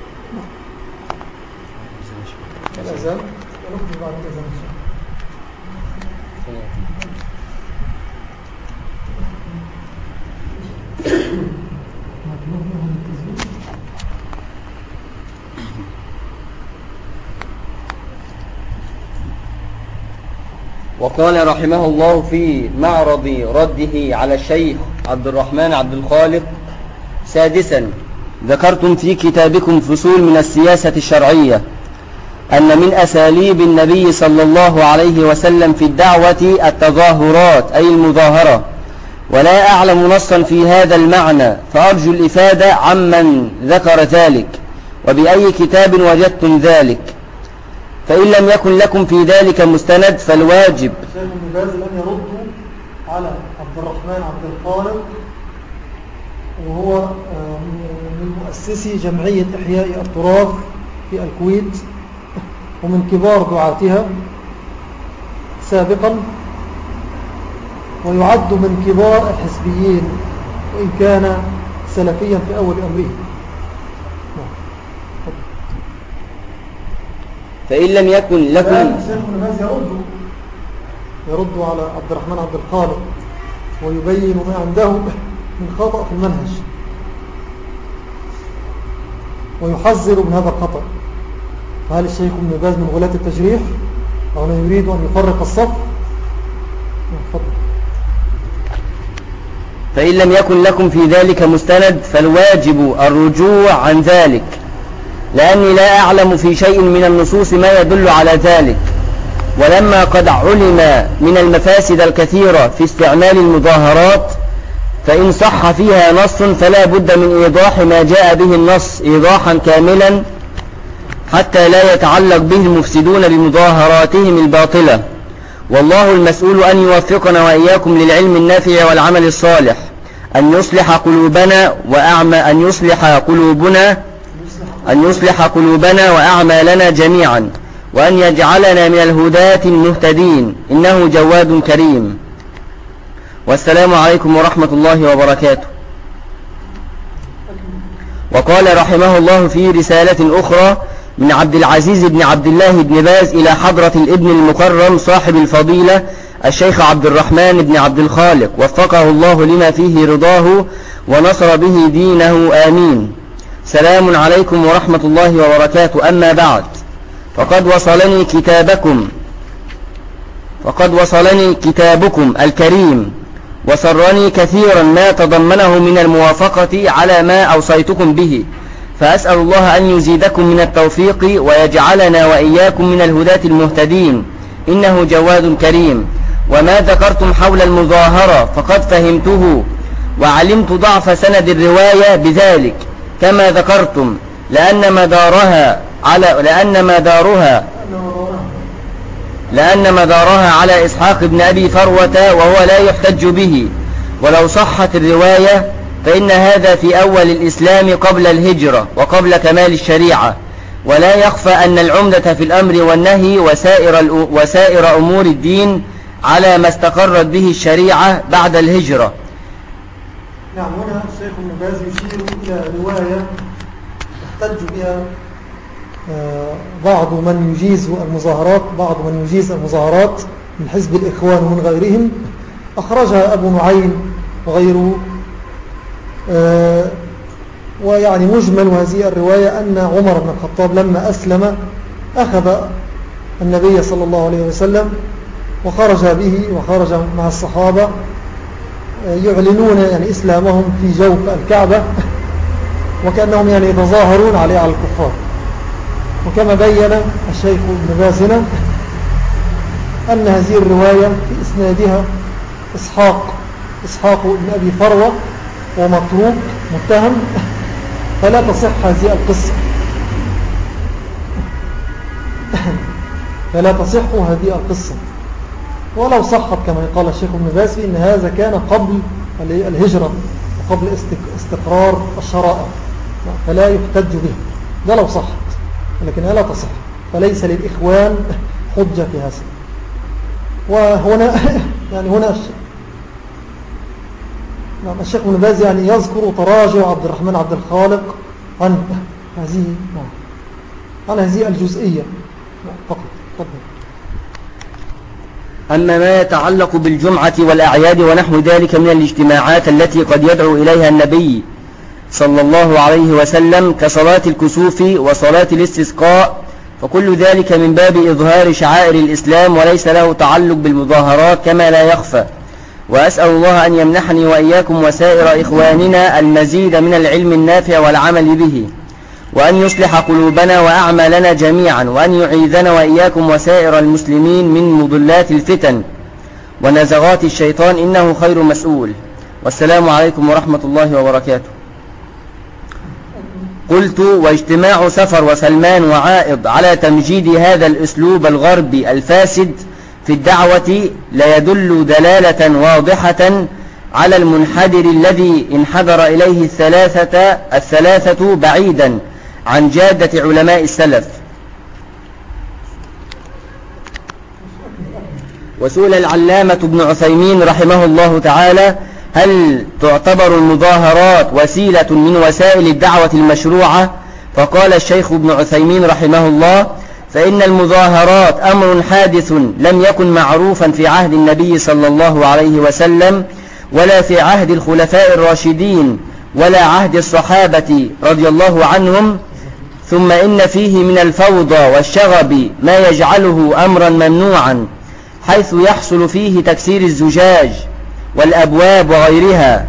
وقال رحمه الله في معرض رده على الشيخ عبد الرحمن عبد الخالق: سادسا، ذكرتم في كتابكم فصول من السياسة الشرعية أن من أساليب النبي صلى الله عليه وسلم في الدعوة التظاهرات أي المظاهرة، ولا أعلم نصا في هذا المعنى، فأرجو الإفادة عمن ذكر ذلك، وبأي كتاب وجدتم ذلك، فإن لم يكن لكم في ذلك مستند فالواجب. الشيخ ابن باز لم يرد على عبد الرحمن عبد الخالق، وهو من مؤسسي جمعية إحياء التراث في الكويت، ومن كبار دعاتها سابقا، ويعد من كبار الحزبيين، وإن كان سلفيا في أول أمره. فإن لم يكن لكم الشيخ ابن باز يرد يرد على عبد الرحمن عبد الخالق ويبين ما عنده من خطأ في المنهج، ويحذر من هذا الخطأ. فهل الشيخ ابن باز من غلاة التجريح أو أنه يريد أن يفرق الصف؟ فضل. فإن لم يكن لكم في ذلك مستند فالواجب الرجوع عن ذلك، لأني لا أعلم في شيء من النصوص ما يدل على ذلك، ولما قد علم من المفاسد الكثيرة في استعمال المظاهرات، فإن صح فيها نص فلا بد من إيضاح ما جاء به النص إيضاحا كاملا، حتى لا يتعلق به المفسدون بمظاهراتهم الباطلة. والله المسؤول أن يوفقنا وإياكم للعلم النافع والعمل الصالح، أن يصلح قلوبنا وأعمى أن يصلح قلوبنا أن يصلح قلوبنا وأعمالنا جميعا، وأن يجعلنا من الهداة المهتدين، إنه جواد كريم. والسلام عليكم ورحمة الله وبركاته. وقال رحمه الله في رسالة أخرى من عبد العزيز بن عبد الله بن باز إلى حضرة الابن المكرم صاحب الفضيلة الشيخ عبد الرحمن بن عبد الخالق، وفقه الله لما فيه رضاه ونصر به دينه، آمين. سلام عليكم ورحمة الله وبركاته. أما بعد، فقد وصلني كتابكم فقد وصلني كتابكم الكريم، وسرني كثيرا ما تضمنه من الموافقة على ما أوصيتكم به، فأسأل الله أن يزيدكم من التوفيق ويجعلنا وإياكم من الهداة المهتدين، إنه جواد كريم. وما ذكرتم حول المظاهرة فقد فهمته، وعلمت ضعف سند الرواية بذلك كما ذكرتم، لأن مدارها على لأن مدارها لأن مدارها على إسحاق بن أبي فروة، وهو لا يحتج به. ولو صحت الرواية فإن هذا في أول الإسلام قبل الهجرة وقبل كمال الشريعة، ولا يخفى أن العمدة في الأمر والنهي وسائر, وسائر أمور الدين على ما استقرت به الشريعة بعد الهجرة. نعم. هنا الشيخ ابن باز يشير إلى رواية يحتج بها بعض من يجيز المظاهرات بعض من يجيز المظاهرات من حزب الإخوان ومن غيرهم، أخرجها أبو نعيم وغيره. ويعني مجمل هذه الرواية أن عمر بن الخطاب لما أسلم أخذ النبي صلى الله عليه وسلم وخرج به وخرج مع الصحابة يعلنون يعني إسلامهم في جوف الكعبة، وكأنهم يعني يتظاهرون عليه على الكفار. وكما بين الشيخ ابن باز هنا أن هذه الرواية في إسنادها إسحاق إسحاق ابن أبي فروة ومتروك متهم، فلا تصح هذه القصة فلا تصح هذه القصة ولو صحت كما قال الشيخ ابن باز إن هذا كان قبل الهجرة وقبل استقرار الشرائع، فلا يحتج به، ده لو صحت، لكنها لا تصح، فليس للإخوان حجة في هذا. وهنا يعني هنا الشيخ ابن باز يعني يذكر تراجع عبد الرحمن عبد الخالق عن هذه عن هذه الجزئية فقط. أما ما يتعلق بالجمعة والأعياد ونحو ذلك من الاجتماعات التي قد يدعو إليها النبي صلى الله عليه وسلم كصلاة الكسوف وصلاة الاستسقاء، فكل ذلك من باب إظهار شعائر الإسلام وليس له تعلق بالمظاهرات كما لا يخفى. وأسأل الله أن يمنحني وإياكم وسائر إخواننا المزيد من العلم النافع والعمل به، وأن يصلح قلوبنا وأعمالنا جميعا، وأن يعيذنا وإياكم وسائر المسلمين من مضلات الفتن ونزغات الشيطان، إنه خير مسؤول. والسلام عليكم ورحمة الله وبركاته. قلت: واجتماع سفر وسلمان وعائض على تمجيد هذا الأسلوب الغربي الفاسد في الدعوة لا يدل دلالة واضحة على المنحدر الذي انحدر إليه الثلاثة, الثلاثة بعيدا عن جادة علماء السلف. وسئل العلامة ابن عثيمين رحمه الله تعالى: هل تعتبر المظاهرات وسيلة من وسائل الدعوة المشروعة؟ فقال الشيخ ابن عثيمين رحمه الله: فإن المظاهرات أمر حادث لم يكن معروفا في عهد النبي صلى الله عليه وسلم ولا في عهد الخلفاء الراشدين ولا عهد الصحابة رضي الله عنهم، ثم إن فيه من الفوضى والشغب ما يجعله أمرا ممنوعا، حيث يحصل فيه تكسير الزجاج والأبواب وغيرها،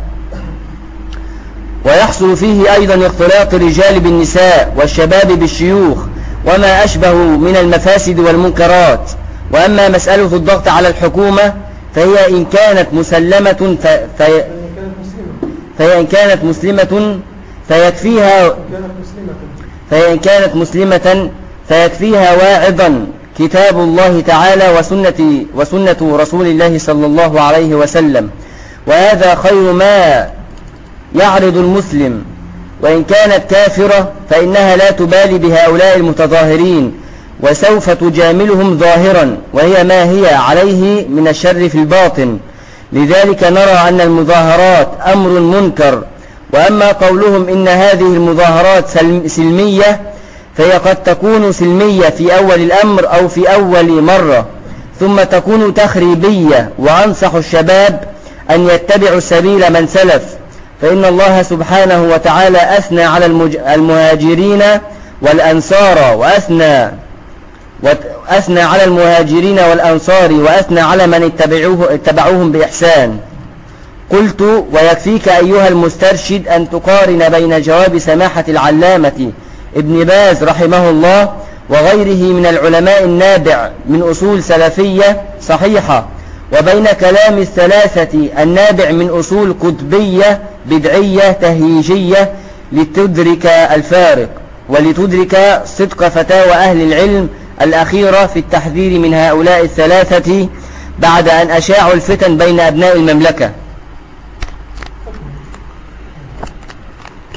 ويحصل فيه أيضا اختلاط الرجال بالنساء والشباب بالشيوخ وما أشبه من المفاسد والمنكرات. وأما مسألة الضغط على الحكومة فهي إن كانت مسلمة ف... في... فهي إن كانت مسلمة فيكفيها فهي إن كانت مسلمة فيكفيها واعظا كتاب الله تعالى وسنة, وسنة رسول الله صلى الله عليه وسلم، وهذا خير ما يعرض المسلم. وإن كانت كافرة فإنها لا تبالي بهؤلاء المتظاهرين وسوف تجاملهم ظاهرا، وهي ما هي عليه من الشر في الباطن. لذلك نرى أن المظاهرات أمر منكر. وأما قولهم إن هذه المظاهرات سلمية فهي قد تكون سلمية في أول الأمر أو في أول مرة، ثم تكون تخريبية. وأنصح الشباب أن يتبعوا سبيل من سلف، فإن الله سبحانه وتعالى أثنى على المهاجرين والأنصار وأثنى وأثنى على المهاجرين والأنصار وأثنى على من اتبعوه اتبعوهم بإحسان. قلت: ويكفيك أيها المسترشد أن تقارن بين جواب سماحة العلامة ابن باز رحمه الله وغيره من العلماء النابع من أصول سلفية صحيحة، وبين كلام الثلاثة النابع من أصول قطبية بدعية تهييجية، لتدرك الفارق ولتدرك صدق فتاوى أهل العلم الأخيرة في التحذير من هؤلاء الثلاثة بعد أن أشاعوا الفتن بين أبناء المملكة.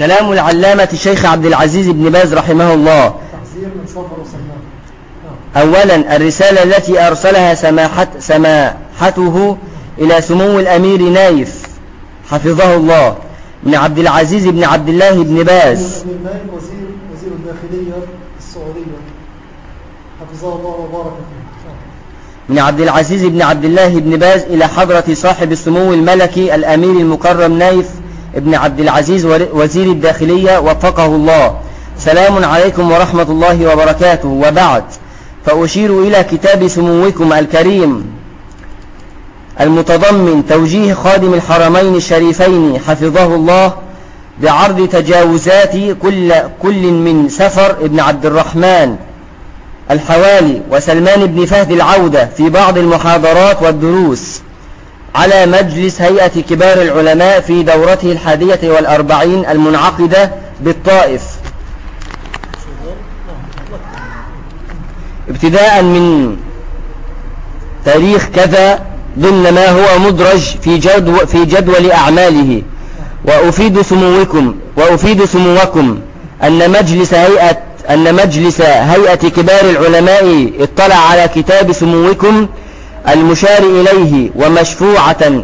كلام العلامة الشيخ عبد العزيز بن باز رحمه الله. تحذير من صبر وسلمان. أولا الرسالة التي أرسلها سماحت سماحته إلى سمو الأمير نايف حفظه الله من عبد العزيز بن عبد الله بن باز وزير وزير الداخلية السعودية حفظه الله وبارك فيه. من عبد العزيز بن عبد الله بن باز إلى حضرة صاحب السمو الملكي الأمير المكرم نايف ابن عبد العزيز وزير الداخلية وفقه الله. سلام عليكم ورحمة الله وبركاته. وبعد، فأشير إلى كتاب سموكم الكريم المتضمن توجيه خادم الحرمين الشريفين حفظه الله بعرض تجاوزات كل, كل من سفر ابن عبد الرحمن الحوالي وسلمان بن فهد العودة في بعض المحاضرات والدروس على مجلس هيئة كبار العلماء في دورته الحادية والأربعين المنعقدة بالطائف، ابتداء من تاريخ كذا ضمن ما هو مدرج في جدول, في جدول أعماله. وأفيد سموكم وأفيد سموكم أن مجلس هيئة أن مجلس هيئة كبار العلماء اطلع على كتاب سموكم المشار إليه ومشفوعة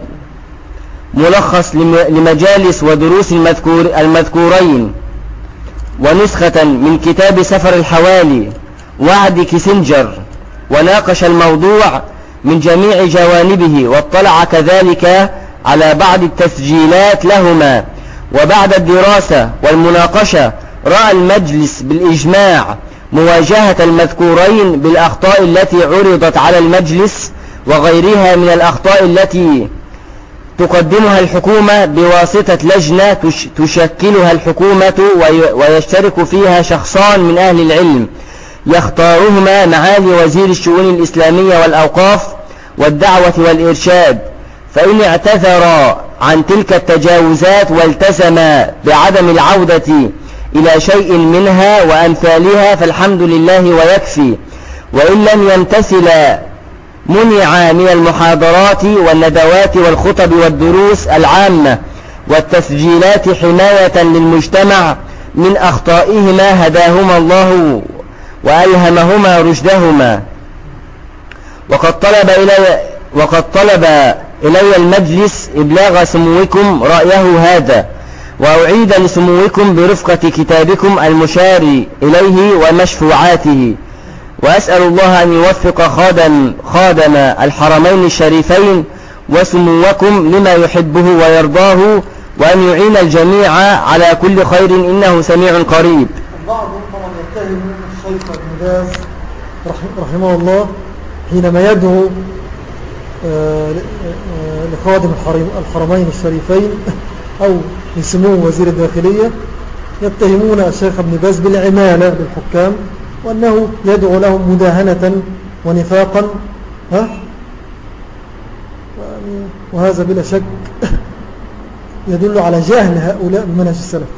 ملخص لمجالس ودروس المذكور المذكورين ونسخة من كتاب سفر الحوالي وعد كيسنجر، وناقش الموضوع من جميع جوانبه، واطلع كذلك على بعض التسجيلات لهما. وبعد الدراسة والمناقشة رأى المجلس بالإجماع مواجهة المذكورين بالأخطاء التي عرضت على المجلس وغيرها من الأخطاء التي تقدمها الحكومة بواسطة لجنة تشكلها الحكومة ويشترك فيها شخصان من أهل العلم يختارهما معالي وزير الشؤون الإسلامية والأوقاف والدعوة والإرشاد. فإن اعتذر عن تلك التجاوزات والتزم بعدم العودة إلى شيء منها وأمثالها فالحمد لله ويكفي، وإن لم يمتثل منع من المحاضرات والندوات والخطب والدروس العامة والتسجيلات حماية للمجتمع من أخطائهما هداهما الله وألهمهما رشدهما. وقد طلب إلي, وقد طلب إلي المجلس إبلاغ سموكم رأيه هذا، وأعيد لسموكم برفقة كتابكم المشار إليه ومشفوعاته. وأسأل الله أن يوفق خادم, خادم الحرمين الشريفين وسموكم لما يحبه ويرضاه، وأن يعين الجميع على كل خير إنه سميع قريب. البعض طبعا يتهم الشيخ ابن باز رحمه الله حينما يدعو لخادم الحرمين الشريفين أو لسمو وزير الداخلية، يتهمون الشيخ ابن باز بالعمالة للحكام وأنه يدعو لهم مداهنة ونفاقا، ها؟ وهذا بلا شك يدل على جهل هؤلاء بمنهج السلف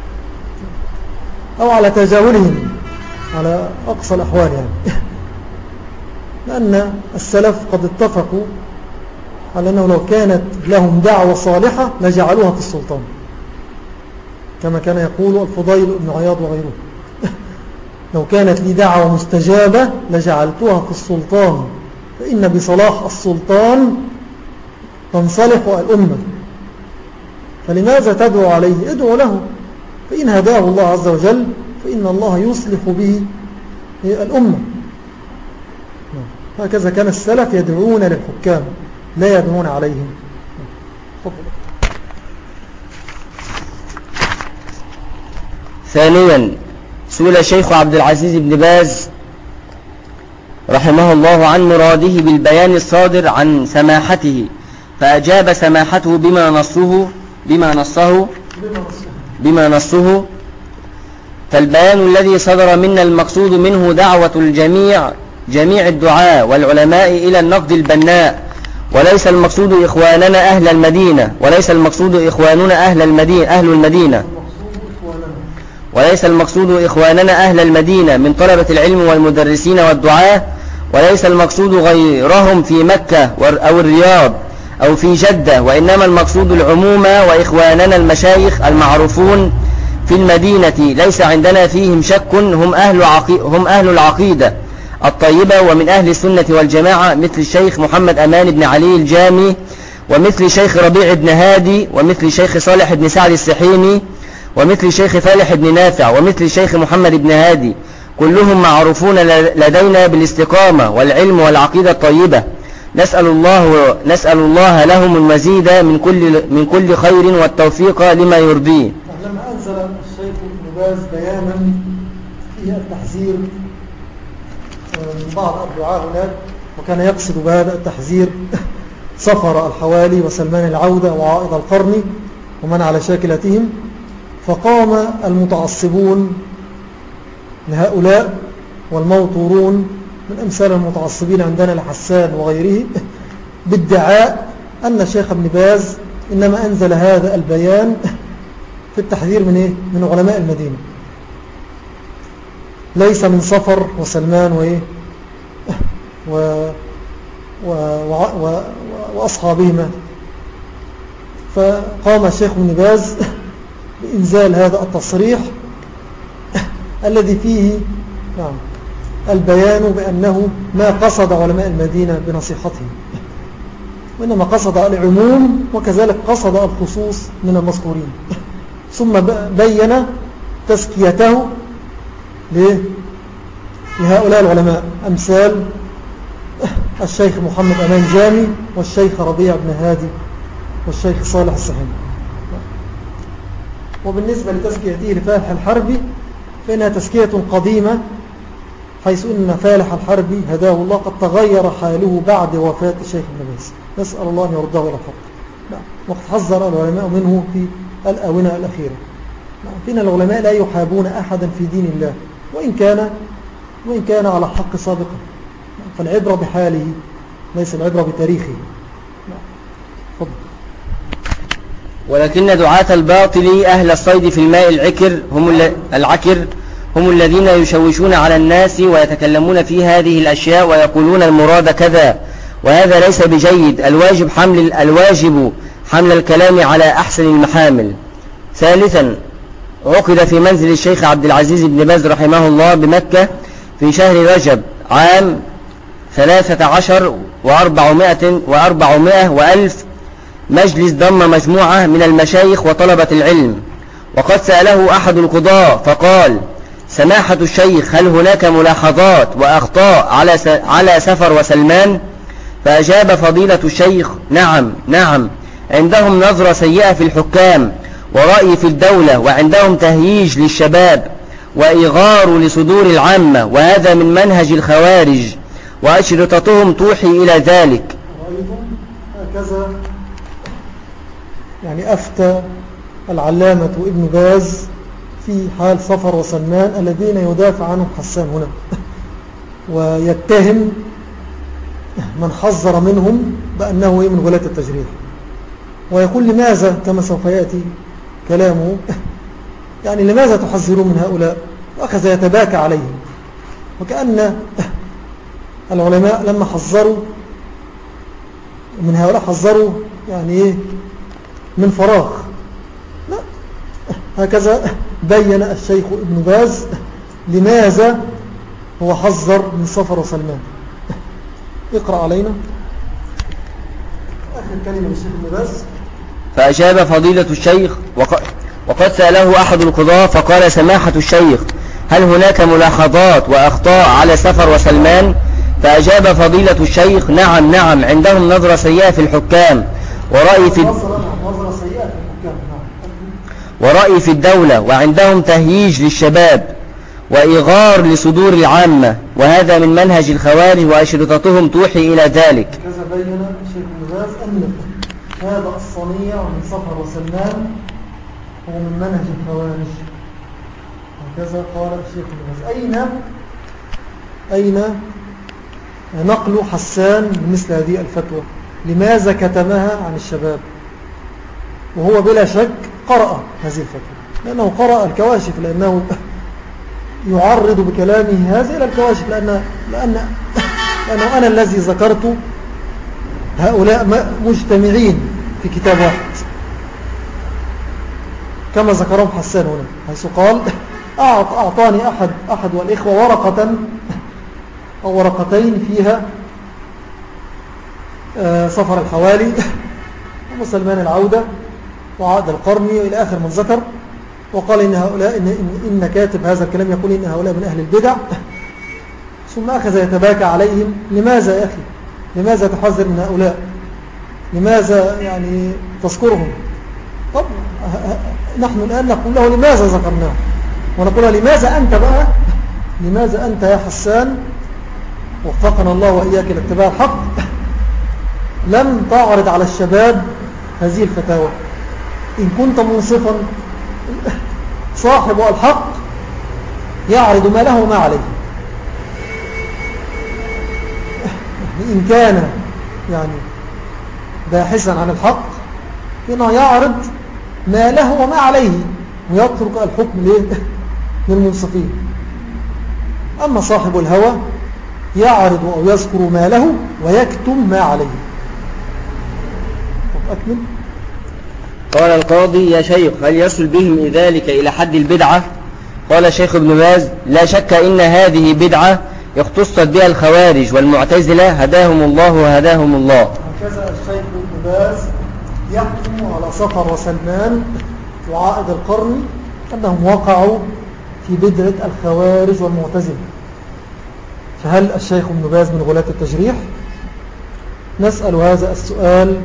أو على تجاهلهم على أقصى الأحوال يعني. لأن السلف قد اتفقوا على أنه لو كانت لهم دعوة صالحة لجعلوها في السلطان، كما كان يقول الفضيل بن عياض وغيره. لو كانت لي دعوة مستجابة لجعلتها في السلطان، فإن بصلاح السلطان تنصلح الأمة، فلماذا تدعو عليه؟ ادعو له، فإن هداه الله عز وجل فإن الله يصلح به الأمة. هكذا كان السلف يدعون للحكام لا يدعون عليهم. ثانيا، سئل الشيخ عبد العزيز بن باز رحمه الله عن مراده بالبيان الصادر عن سماحته، فأجاب سماحته بما نصه بما نصه بما نصه فالبيان الذي صدر منا المقصود منه دعوة الجميع جميع الدعاء والعلماء إلى النقد البناء، وليس المقصود إخواننا أهل المدينة وليس المقصود إخواننا أهل المدينة أهل المدينة وليس المقصود إخواننا أهل المدينة من طلبة العلم والمدرسين والدعاة، وليس المقصود غيرهم في مكة أو الرياض أو في جدة، وإنما المقصود العموم وإخواننا المشايخ المعروفون في المدينة ليس عندنا فيهم شك هم أهل, عقي هم أهل العقيدة الطيبة ومن أهل السنة والجماعة مثل الشيخ محمد أمان بن علي الجامي ومثل شيخ ربيع بن هادي ومثل شيخ صالح بن سعد السحيمي ومثل شيخ فالح بن نافع ومثل شيخ محمد بن هادي كلهم معروفون لدينا بالاستقامة والعلم والعقيدة الطيبة. نسأل الله, نسأل الله لهم المزيد من كل, من كل خير والتوفيق لما يرضيه. لما أنزل الشيخ ابن باز بيانا فيه التحذير من بعض الدعاء هناك، وكان يقصد بهذا التحذير سفر الحوالي وسلمان العودة وعائض القرن ومن على شاكلتهم، فقام المتعصبون لهؤلاء والموطورون من أمثال المتعصبين عندنا لحسان وغيره بادعاء أن الشيخ ابن باز إنما أنزل هذا البيان في التحذير من إيه؟ من علماء المدينة، ليس من صفر وسلمان وإيه؟ و... و... و... و... وأصحابهما. فقام الشيخ ابن باز بإنزال هذا التصريح الذي فيه نعم البيان بأنه ما قصد علماء المدينة بنصيحتهم، وإنما قصد العموم وكذلك قصد الخصوص من المذكورين، ثم بين تزكيته لهؤلاء العلماء أمثال الشيخ محمد أمان جامي والشيخ ربيع بن هادي والشيخ صالح السحيمي. وبالنسبة لتزكيته لفالح الحربي فإنها تزكية قديمة، حيث إن فالح الحربي هداه الله قد تغير حاله بعد وفاة الشيخ ابن باز، نسأل الله أن يرده إلى الحق. وقد حذر العلماء منه في الآونة الأخيرة، فإن العلماء لا يحابون أحدا في دين الله وإن كان, وإن كان على حق سابقا، فالعبرة بحاله ليس العبرة بتاريخه. فضل. ولكن دعاة الباطل أهل الصيد في الماء العكر هم, العكر هم الذين يشوشون على الناس ويتكلمون في هذه الأشياء ويقولون المراد كذا، وهذا ليس بجيد. الواجب حمل, الواجب حمل الكلام على أحسن المحامل. ثالثا، عقد في منزل الشيخ عبد العزيز بن باز رحمه الله بمكة في شهر رجب عام ثلاثة عشر وأربعمائة وأربعمائة وألف مجلس ضم مجموعة من المشايخ وطلبة العلم. وقد سأله أحد القضاة فقال: سماحة الشيخ، هل هناك ملاحظات وأخطاء على على سفر وسلمان؟ فأجاب فضيلة الشيخ: نعم نعم، عندهم نظرة سيئة في الحكام ورأي في الدولة، وعندهم تهييج للشباب وإغار لصدور العامة، وهذا من منهج الخوارج، وأشرطتهم توحي إلى ذلك. هكذا يعني أفتى العلامة ابن باز في حال سفر وسلمان الذين يدافع عنهم حسان هنا ويتهم من حذر منهم بأنه من ولاة التجريح، ويقول: لماذا، كما سوف يأتي كلامه، يعني لماذا تحذرون من هؤلاء؟ وأخذ يتباكى عليهم، وكأن العلماء لما حذروا من هؤلاء حذروا يعني إيه من فراغ. لا، هكذا بين الشيخ ابن باز لماذا هو حذر من سفر وسلمان. اقرأ علينا آخر كلمة للشيخ ابن باز. فأجاب فضيلة الشيخ: وقد سأله أحد القضاة فقال: سماحة الشيخ، هل هناك ملاحظات وأخطاء على سفر وسلمان؟ فأجاب فضيلة الشيخ: نعم نعم، عندهم نظرة سيئة في الحكام ورأي في ورأي في الدولة، وعندهم تهييج للشباب وإغار لصدور العامة، وهذا من منهج الخوارج، وأشرطتهم توحي إلى ذلك. كذا بين الشيخ ابن باز أن هذا الصنيع من سفر وسلمان هو من منهج الخوارج. هكذا قال الشيخ ابن باز. أين أين نقل حسان بمثل هذه الفتوى؟ لماذا كتمها عن الشباب وهو بلا شك قرأ هذه الفتوى؟ لأنه قرأ الكواشف، لأنه يعرض بكلامه هذا إلى الكواشف، لأن لأن لأنه أنا الذي ذكرت هؤلاء مجتمعين في كتاب واحد، كما ذكرهم حسان هنا، حيث قال أعطاني أحد, أحد والإخوة ورقة أو ورقتين فيها سفر الحوالي ومسلمان العودة وعقد القرني إلى آخر من ذكر، وقال إن, هؤلاء إن, إن, إن كاتب هذا الكلام يقول إن هؤلاء من أهل البدع، ثم أخذ يتباكى عليهم. لماذا يا أخي؟ لماذا تحذر من هؤلاء؟ لماذا يعني تذكرهم؟ طب نحن الآن نقول له لماذا ذكرناه، ونقول له لماذا أنت بقى، لماذا أنت يا حسان وفقنا الله وإياك لاتباع الحق لم تعرض على الشباب هذه الفتاوى؟ إن كنت منصفا صاحب الحق يعرض ما له وما عليه، إن كان يعني باحثا عن الحق إنه يعرض ما له وما عليه ويترك الحكم للمنصفين. أما صاحب الهوى يعرض أو يذكر ما له ويكتم ما عليه. طب أكمل. قال القاضي: يا شيخ، هل يصل بهم ذلك إلى حد البدعة؟ قال الشيخ ابن باز: لا شك إن هذه بدعة اختصت بها الخوارج والمعتزلة هداهم الله وهداهم الله. هكذا الشيخ ابن باز يحكم على صفر وسلمان وعائد القرن أنهم وقعوا في بدعة الخوارج والمعتزلة. فهل الشيخ ابن باز من غلاة التجريح؟ نسأل هذا السؤال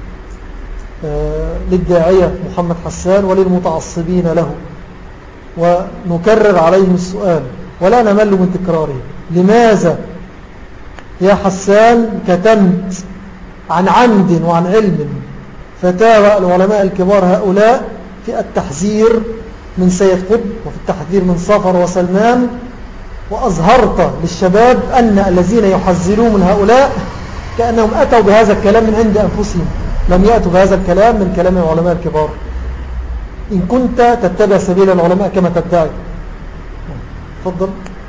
للداعية محمد حسان وللمتعصبين له، ونكرر عليهم السؤال ولا نمل من تكراره. لماذا يا حسان كتمت عن عمد وعن علم فتاوى العلماء الكبار هؤلاء في التحذير من سيد قطب وفي التحذير من صفر وسلمان، وأظهرت للشباب أن الذين يحذرون من هؤلاء كأنهم أتوا بهذا الكلام من عند أنفسهم، لم يأتوا بهذا الكلام من كلام العلماء الكبار، إن كنت تتبع سبيل العلماء كما تدعي. تفضل.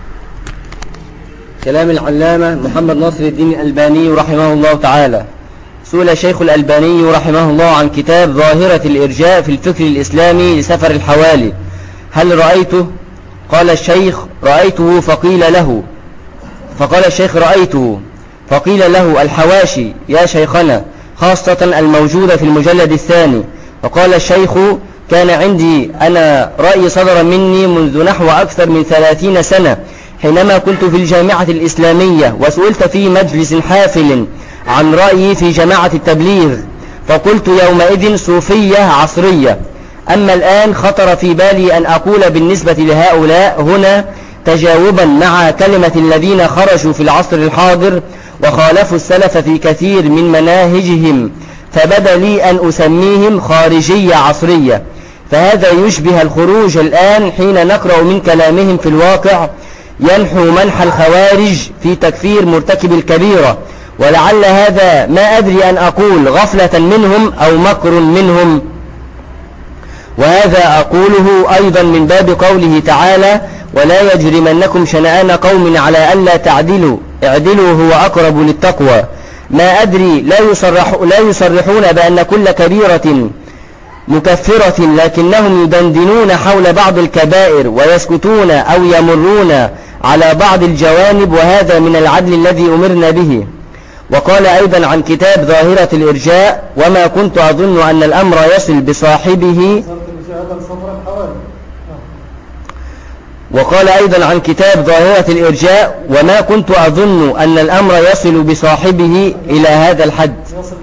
كلام العلامة محمد ناصر الدين الألباني رحمه الله تعالى. سئل الشيخ الألباني رحمه الله عن كتاب ظاهرة الإرجاء في الفكر الإسلامي لسفر الحوالي، هل رأيته؟ قال الشيخ: رأيته. فقيل له فقال الشيخ: رأيته. فقيل له: الحواشي يا شيخنا، خاصة الموجودة في المجلد الثاني. فقال الشيخ: كان عندي أنا رأي صدر مني منذ نحو أكثر من ثلاثين سنة حينما كنت في الجامعة الإسلامية، وسئلت في مجلس حافل عن رأيي في جماعة التبليغ، فقلت يومئذ صوفية عصرية. أما الآن خطر في بالي أن أقول بالنسبة لهؤلاء هنا تجاوبا مع كلمة الذين خرجوا في العصر الحاضر وخالفوا السلف في كثير من مناهجهم، فبدا لي أن أسميهم خارجية عصرية، فهذا يشبه الخروج الآن حين نقرأ من كلامهم في الواقع ينحو منح الخوارج في تكفير مرتكب الكبيرة، ولعل هذا ما أدري أن أقول غفلة منهم أو مكر منهم. وهذا أقوله أيضا من باب قوله تعالى: ولا يجرمنكم شنآن قوم على ألا تعدلوا اعدلوا هو أقرب للتقوى. ما أدري لا, يصرح لا يصرحون بأن كل كبيرة مكفرة، لكنهم يدندنون حول بعض الكبائر ويسكتون أو يمرون على بعض الجوانب، وهذا من العدل الذي أمرنا به. وقال أيضا عن كتاب ظاهرة الإرجاء: وما كنت أظن أن الأمر يصل بصاحبه وقال أيضا عن كتاب ظاهرة الإرجاء: وما كنت أظن أن الأمر يصل بصاحبه إلى هذا الحد.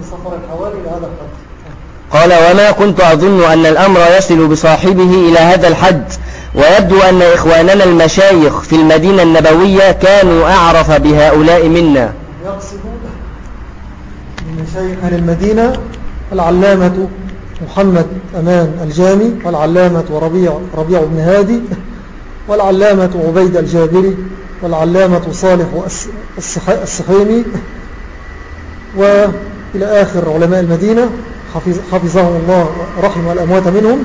قال: وما كنت أظن أن الأمر يصل بصاحبه إلى هذا الحد. ويبدو أن إخواننا المشايخ في المدينة النبوية كانوا أعرف بهؤلاء منا. يقصد من مشايخ المدينة العلامة محمد أمان الجامي، والعلامة وربيع ربيع بن هادي، والعلامة عبيد الجابري، والعلامة صالح السحيمي، وإلى آخر علماء المدينة حفظهم الله رحمه الأموات منهم،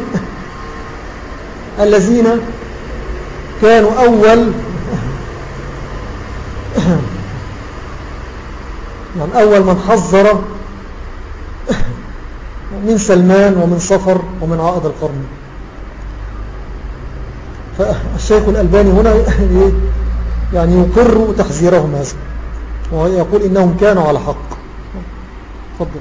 الذين كانوا أول يعني أول من حذر من سلمان ومن صفر ومن عائد القرن. فالشيخ الألباني هنا يعني يقر تحذيرهم هذا ويقول إنهم كانوا على حق. تفضل.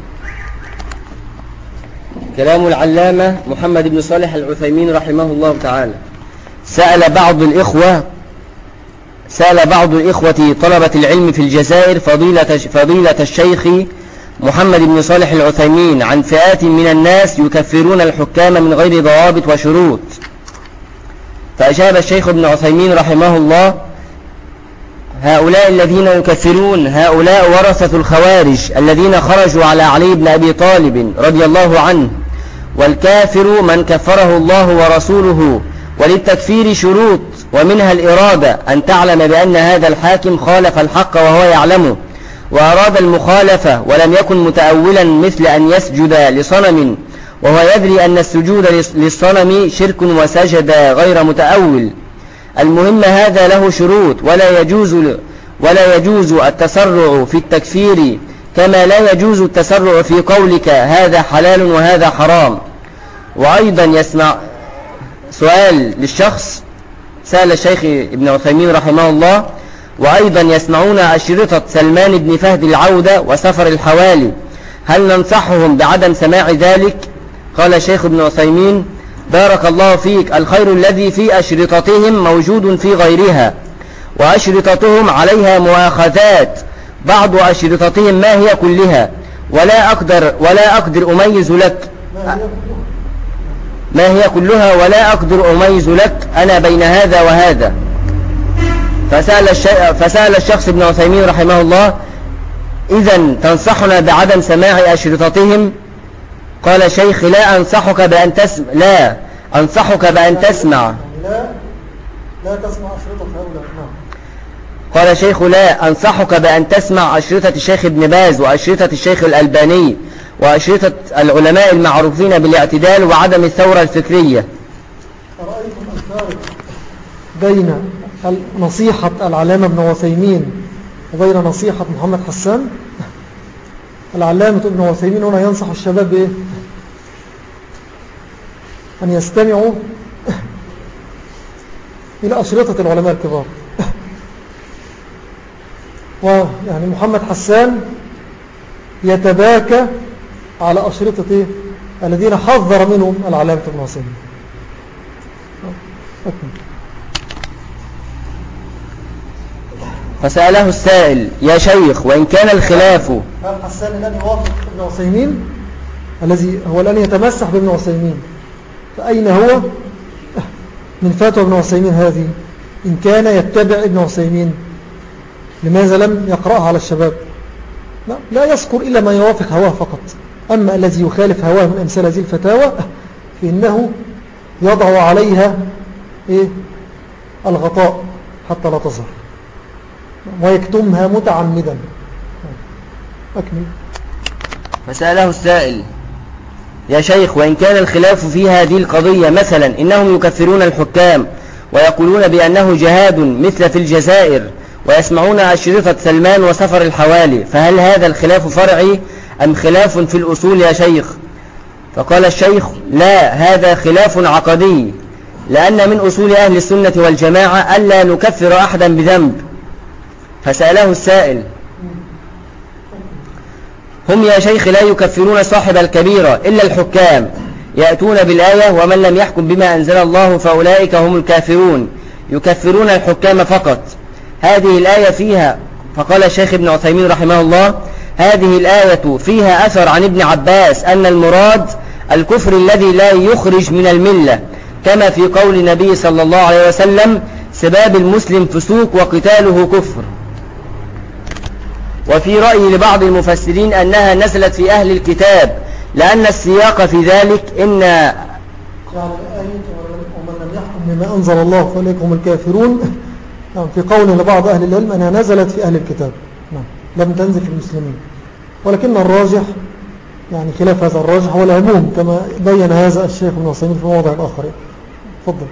كلام العلامة محمد بن صالح العثيمين رحمه الله تعالى. سأل بعض الإخوة سأل بعض الإخوة طلبة العلم في الجزائر فضيلة, فضيلة الشيخ محمد بن صالح العثيمين عن فئات من الناس يكفرون الحكام من غير ضوابط وشروط، فأجاب الشيخ ابن عثيمين رحمه الله: هؤلاء الذين يكفرون هؤلاء ورثة الخوارج الذين خرجوا على علي بن أبي طالب رضي الله عنه، والكافر من كفره الله ورسوله، وللتكفير شروط، ومنها الإرادة، أن تعلم بأن هذا الحاكم خالف الحق وهو يعلمه وأراد المخالفة ولم يكن متأولا مثل أن يسجد لصنم وهو يدري أن السجود للصنم شرك وسجد غير متأول. المهم هذا له شروط، ولا يجوز ولا يجوز التسرع في التكفير، كما لا يجوز التسرع في قولك هذا حلال وهذا حرام. وأيضا يسمع سؤال للشخص، سأل الشيخ ابن عثيمين رحمه الله: وأيضا يسمعون أشرطة سلمان بن فهد العودة وسفر الحوالي، هل ننصحهم بعدم سماع ذلك؟ قال الشيخ ابن عثيمين: بارك الله فيك، الخير الذي في أشرطتهم موجود في غيرها، وأشرطتهم عليها مؤاخذات، بعض أشرطتهم ما هي كلها، ولا أقدر ولا أقدر أميز لك ما هي كلها ولا أقدر أميز لك أنا بين هذا وهذا. فسأل, فسأل الشخص ابن عثيمين رحمه الله: إذن تنصحنا بعدم سماع أشرطتهم؟ قال الشيخ: لا أنصحك بأن تسمع لا أنصحك بأن تسمع لا لا تسمع أشرطة هؤلاء. قال الشيخ: لا أنصحك بأن تسمع أشرطة الشيخ ابن باز وأشرطة الشيخ الألباني وأشرطة العلماء المعروفين بالاعتدال وعدم الثورة الفكرية. أرأيتم الفارق بين نصيحة العلامة ابن عثيمين وبين نصيحة محمد حسان؟ العلامة ابن عثيمين هنا ينصح الشباب بإيه؟ أن يستمعوا إلى أشرطة العلماء الكبار. ويعني محمد حسان يتباكى على أشرطة إيه؟ الذين حذر منهم العلامة ابن عثيمين. فسأله السائل: يا شيخ، وإن كان الخلاف هل حسان الآن يوافق ابن عثيمين الذي هو الآن يتمسح بابن عثيمين؟ فأين هو من فتوى ابن عثيمين هذه؟ إن كان يتبع ابن عثيمين لماذا لم يقرأها على الشباب؟ لا, لا يذكر إلا ما يوافق هواه فقط. أما الذي يخالف هواه من أمثال هذه الفتاوى فإنه يضع عليها إيه؟ الغطاء حتى لا تظهر ويكتمها متعمدا. أكمل. فسأله السائل: يا شيخ، وإن كان الخلاف في هذه القضية مثلا إنهم يكفرون الحكام ويقولون بأنه جهاد مثل في الجزائر، ويسمعون أشرطة سلمان وسفر الحوالي، فهل هذا الخلاف فرعي أم خلاف في الأصول يا شيخ؟ فقال الشيخ: لا، هذا خلاف عقدي، لأن من أصول أهل السنة والجماعة ألا نكفر أحدا بذنب. فسأله السائل: هم يا شيخ لا يكفرون صاحب الكبيرة إلا الحكام، يأتون بالآية: ومن لم يحكم بما أنزل الله فأولئك هم الكافرون، يكفرون الحكام فقط. هذه الآية فيها، فقال الشيخ ابن عثيمين رحمه الله: هذه الآية فيها أثر عن ابن عباس أن المراد الكفر الذي لا يخرج من الملة، كما في قول النبي صلى الله عليه وسلم: سباب المسلم فسوق وقتاله كفر. وفي رأي لبعض المفسرين أنها نزلت في أهل الكتاب، لأن السياق في ذلك إن يعني الآية ومن لم يحكم بما أنزل الله فأولئك هم الكافرون، يعني في قول لبعض أهل العلم أنها نزلت في أهل الكتاب، نعم، لم تنزل في المسلمين. ولكن الراجح يعني خلاف هذا الراجح والعموم، كما بين هذا الشيخ ابن عثيمين في موضع آخر. تفضل.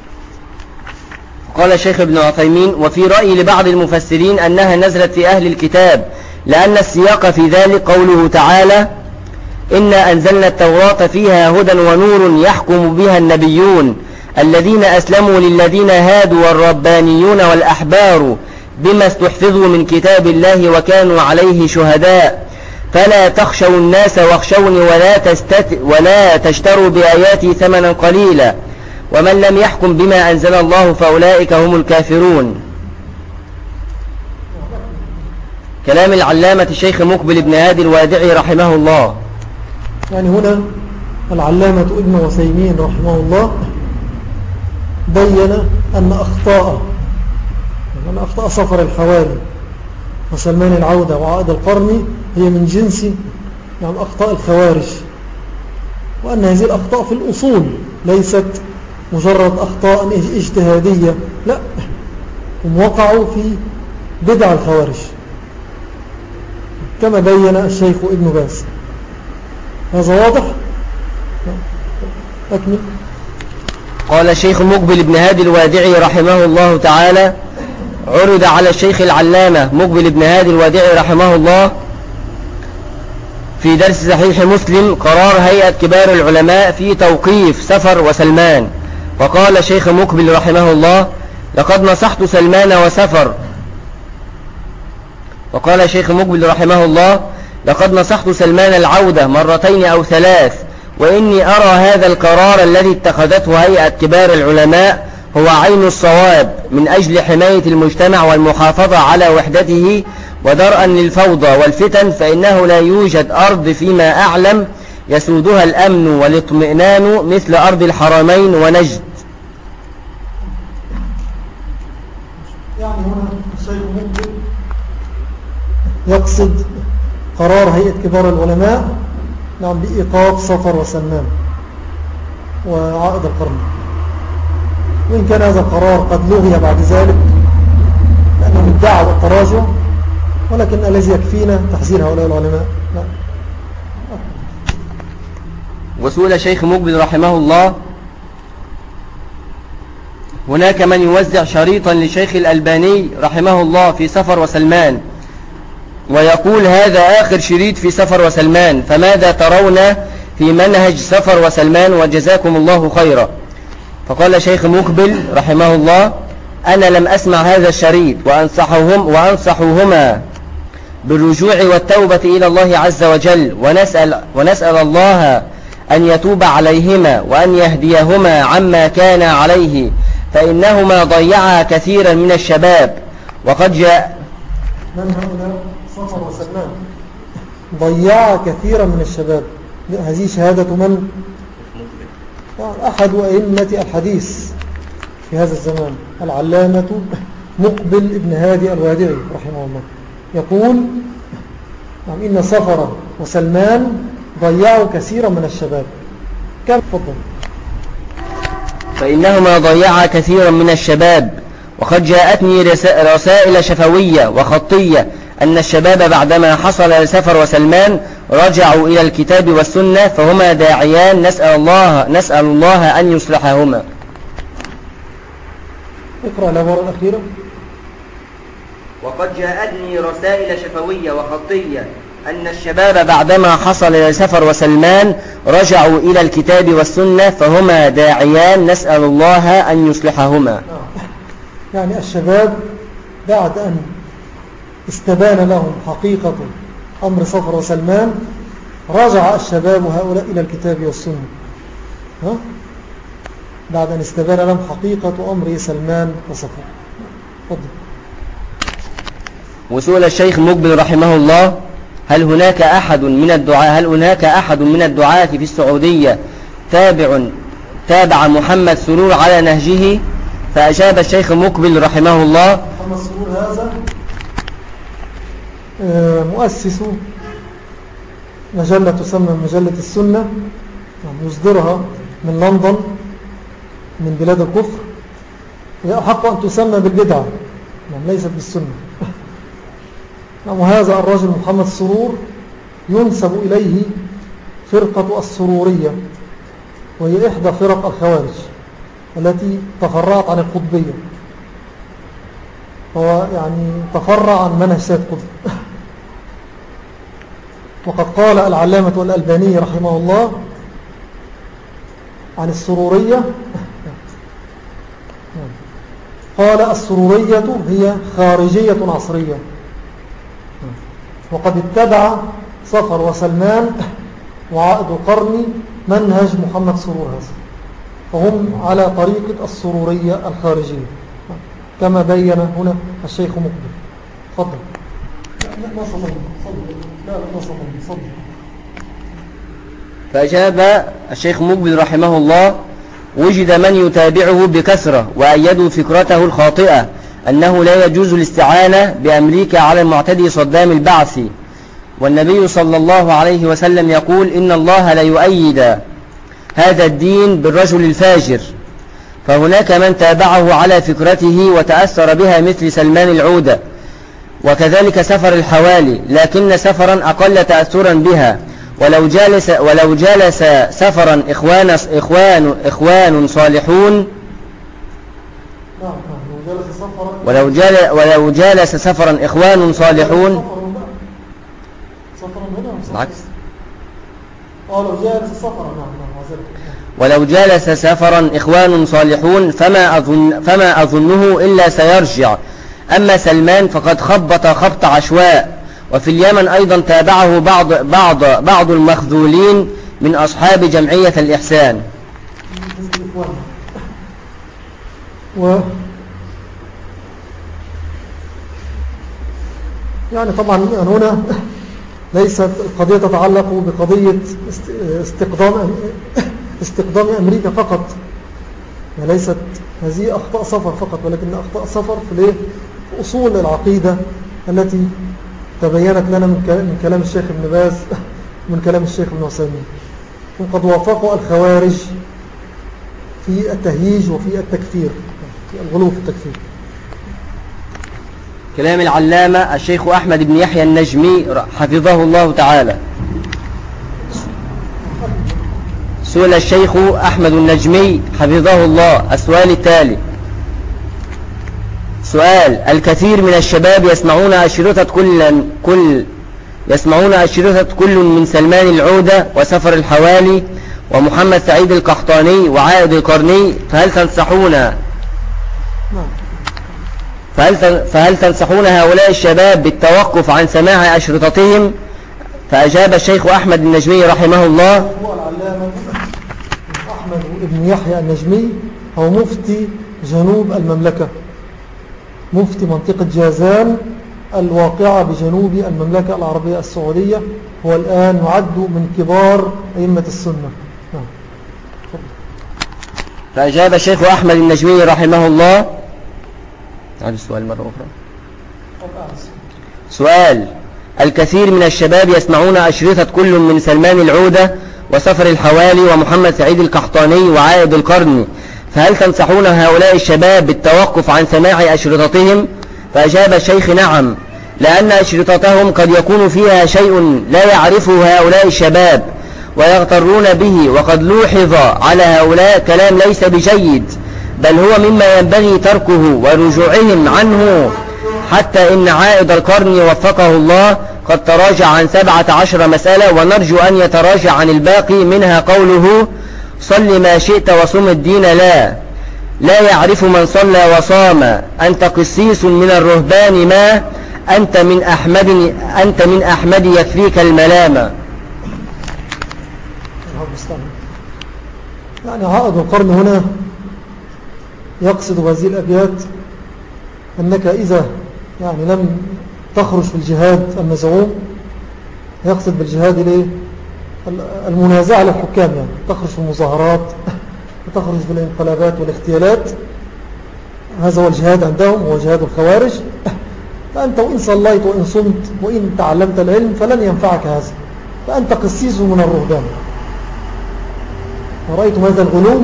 قال الشيخ ابن عثيمين: وفي رأي لبعض المفسرين أنها نزلت في أهل الكتاب، لأن السياق في ذلك قوله تعالى: إنا أنزلنا التوراة فيها هدى ونور يحكم بها النبيون الذين أسلموا للذين هادوا والربانيون والأحبار بما استحفظوا من كتاب الله وكانوا عليه شهداء فلا تخشوا الناس واخشوني ولا, تستت ولا تشتروا بآياتي ثمنا قليلا ومن لم يحكم بما أنزل الله فأولئك هم الكافرون. كلام العلامة الشيخ مقبل ابن هادي الوادعي رحمه الله. يعني هنا العلامة ابن عثيمين رحمه الله بين أن أخطاء أن أخطاء صفر الحوالي وسلمان العودة وعائد القرني هي من جنس يعني أخطاء الخوارج، وأن هذه الأخطاء في الأصول ليست مجرد أخطاء اجتهادية، لا، هم وقعوا في بدع الخوارج كما بين الشيخ ابن باز. هذا واضح؟ أكمل. قال الشيخ مقبل ابن هادي الوادعي رحمه الله تعالى: عرض على الشيخ العلامة مقبل ابن هادي الوادعي رحمه الله في درس صحيح مسلم قرار هيئة كبار العلماء في توقيف سفر وسلمان، وقال الشيخ مقبل رحمه الله: لقد نصحت سلمان وسفر وقال الشيخ مقبل رحمه الله: لقد نصحت سلمان العودة مرتين أو ثلاث، وإني أرى هذا القرار الذي اتخذته هيئة كبار العلماء هو عين الصواب من أجل حماية المجتمع والمحافظة على وحدته ودرءا للفوضى والفتن، فإنه لا يوجد أرض فيما أعلم يسودها الأمن والاطمئنان مثل أرض الحرمين ونجد. يعني هنا الشيخ مقبل يقصد قرار هيئة كبار العلماء نعم بإيقاف صفر وسلمان وعائد القرن، وإن كان هذا القرار قد لغي بعد ذلك لأنه من دعوة التراجع، ولكن الذي يكفينا تحذير هؤلاء العلماء. لا. وسئل شيخ مقبل رحمه الله: هناك من يوزع شريطا لشيخ الألباني رحمه الله في سفر وسلمان ويقول هذا آخر شريط في سفر وسلمان، فماذا ترون في منهج سفر وسلمان وجزاكم الله خيرا؟ فقال شيخ مقبل رحمه الله: أنا لم أسمع هذا الشريط وأنصحهم وأنصحوهما بالرجوع والتوبة إلى الله عز وجل، ونسأل, ونسأل الله أن يتوب عليهما وأن يهديهما عما كان عليه، فإنهما ضيعا كثيرا من الشباب. وقد جاء من هؤلاء صفر وسلمان ضيعا كثيرا من الشباب، هذه شهادة من؟ أحد أئمة الحديث في هذا الزمان العلامة مقبل ابن هادي الوادعي رحمه الله يقول: إن صفر وسلمان ضيعوا كثيرا من الشباب. كم فضل؟ فإنهما ضيعا كثيرا من الشباب. وقد جاءتني رسائل شفوية وخطية أن الشباب بعدما حصل لسفر وسلمان رجعوا إلى الكتاب والسنة، فهما داعيان نسأل الله, نسأل الله أن يصلحهما. اقرأ العبارة الأخيرة. وقد جاءتني رسائل شفوية وخطية أن الشباب بعدما حصل لسفر وسلمان رجعوا إلى الكتاب والسنة، فهما داعيان نسأل الله أن يصلحهما. يعني الشباب بعد أن استبان لهم حقيقة أمر صفر وسلمان رجع الشباب هؤلاء إلى الكتاب والسنة، ها؟ بعد أن استبان لهم حقيقة أمر سلمان وصفر. فضل. وسئل الشيخ مقبل رحمه الله: هل هناك أحد من الدعاة هل هناك أحد من الدعاة في السعودية تابع تابع محمد سرور على نهجه؟ فأجاب الشيخ مقبل رحمه الله: محمد سرور هذا مؤسس مجلة تسمى مجلة السنة، يصدرها من لندن من بلاد الكفر، هي أحق أن تسمى بالبدعة ليست بالسنة. وهذا الرجل محمد سرور ينسب إليه فرقة السرورية، وهي إحدى فرق الخوارج التي تفرعت عن القطبية، هو يعني تفرع عن منهج سيد قطب. وقد قال العلامة الألباني رحمه الله عن السرورية قال السرورية هي خارجية عصرية، وقد اتبع صفر وسلمان وعائد القرني منهج محمد سرور هذا، فهم على طريقة السرورية الخارجية كما بين هنا الشيخ مقبل. فضل. لا لا صلى لا لا صلى فأجاب الشيخ مقبل رحمه الله: وجد من يتابعه بكثرة وأيدوا فكرته الخاطئة أنه لا يجوز الاستعانة بأمريكا على المعتدي صدام البعثي، والنبي صلى الله عليه وسلم يقول: إن الله لا يؤيد هذا الدين بالرجل الفاجر. فهناك من تابعه على فكرته وتأثر بها مثل سلمان العودة، وكذلك سفر الحوالي، لكن سفرا أقل تأثرا بها. ولو جالس ولو جالس سفرا إخوان إخوان إخوان صالحون ولو جالس ولو جالس سفرا إخوان صالحون بالعكس ولو جالس سفرا إخوان صالحون فما أظن فما أظنه إلا سيرجع. أما سلمان فقد خبط خبط عشواء. وفي اليمن أيضا تابعه بعض بعض بعض المخذولين من أصحاب جمعية الإحسان. و يعني طبعا هنا ليست القضية تتعلق بقضية استقدام استقدام أمريكا فقط، يعني ليست هذه أخطاء سفر فقط، ولكن أخطاء سفر في أصول العقيدة التي تبينت لنا من كلام الشيخ ابن باز ومن كلام الشيخ ابن عثيمين. وقد وافقوا الخوارج في التهييج وفي التكفير، في الغلو في التكفير. كلام العلامة الشيخ أحمد بن يحيى النجمي حفظه الله تعالى. سئل الشيخ أحمد النجمي حفظه الله السؤال التالي: سؤال: الكثير من الشباب يسمعون أشرطة كل كل يسمعون أشرطة كل من سلمان العودة وسفر الحوالي ومحمد سعيد القحطاني وعائد القرني، فهل تنصحون فهل فهل تنصحون هؤلاء الشباب بالتوقف عن سماع أشرطتهم؟ فأجاب الشيخ أحمد النجمي رحمه الله: هو العلامة أحمد بن يحيى النجمي هو مفتي جنوب المملكة، مفتي منطقة جازان الواقعة بجنوب المملكة العربية السعودية، هو الآن يعد من كبار أئمة السنة. فأجاب الشيخ أحمد النجمي رحمه الله. هذا السؤال مرة أخرى. سؤال: الكثير من الشباب يسمعون أشرطة كل من سلمان العودة وسفر الحوالي ومحمد سعيد القحطاني وعائد القرني، فهل تنصحون هؤلاء الشباب بالتوقف عن سماع أشرطتهم؟ فأجاب الشيخ: نعم، لأن أشرطتهم قد يكون فيها شيء لا يعرفه هؤلاء الشباب ويغترون به، وقد لوحظ على هؤلاء كلام ليس بجيد، بل هو مما ينبغي تركه ورجوعهم عنه، حتى إن عائد القرني وفقه الله قد تراجع عن سبعة عشر مسألة، ونرجو أن يتراجع عن الباقي، منها قوله: صل ما شئت وصم الدين لا لا يعرف من صلى وصام، أنت قسيس من الرهبان ما أنت من أحمد أنت من أحمد يكفيك الملامة. يعني عائد القرن هنا يقصد هذه الأبيات أنك إذا يعني لم تخرج في الجهاد المزعوم، يقصد بالجهاد ليه المنازعة للحكام، يعني تخرج في المظاهرات وتخرج في الانقلابات والاغتيالات، هذا هو الجهاد عندهم، هو جهاد الخوارج. فأنت وإن صليت وإن صمت وإن تعلمت العلم فلن ينفعك هذا، فأنت قسيس من الرهبان. ورأيتم هذا الغلو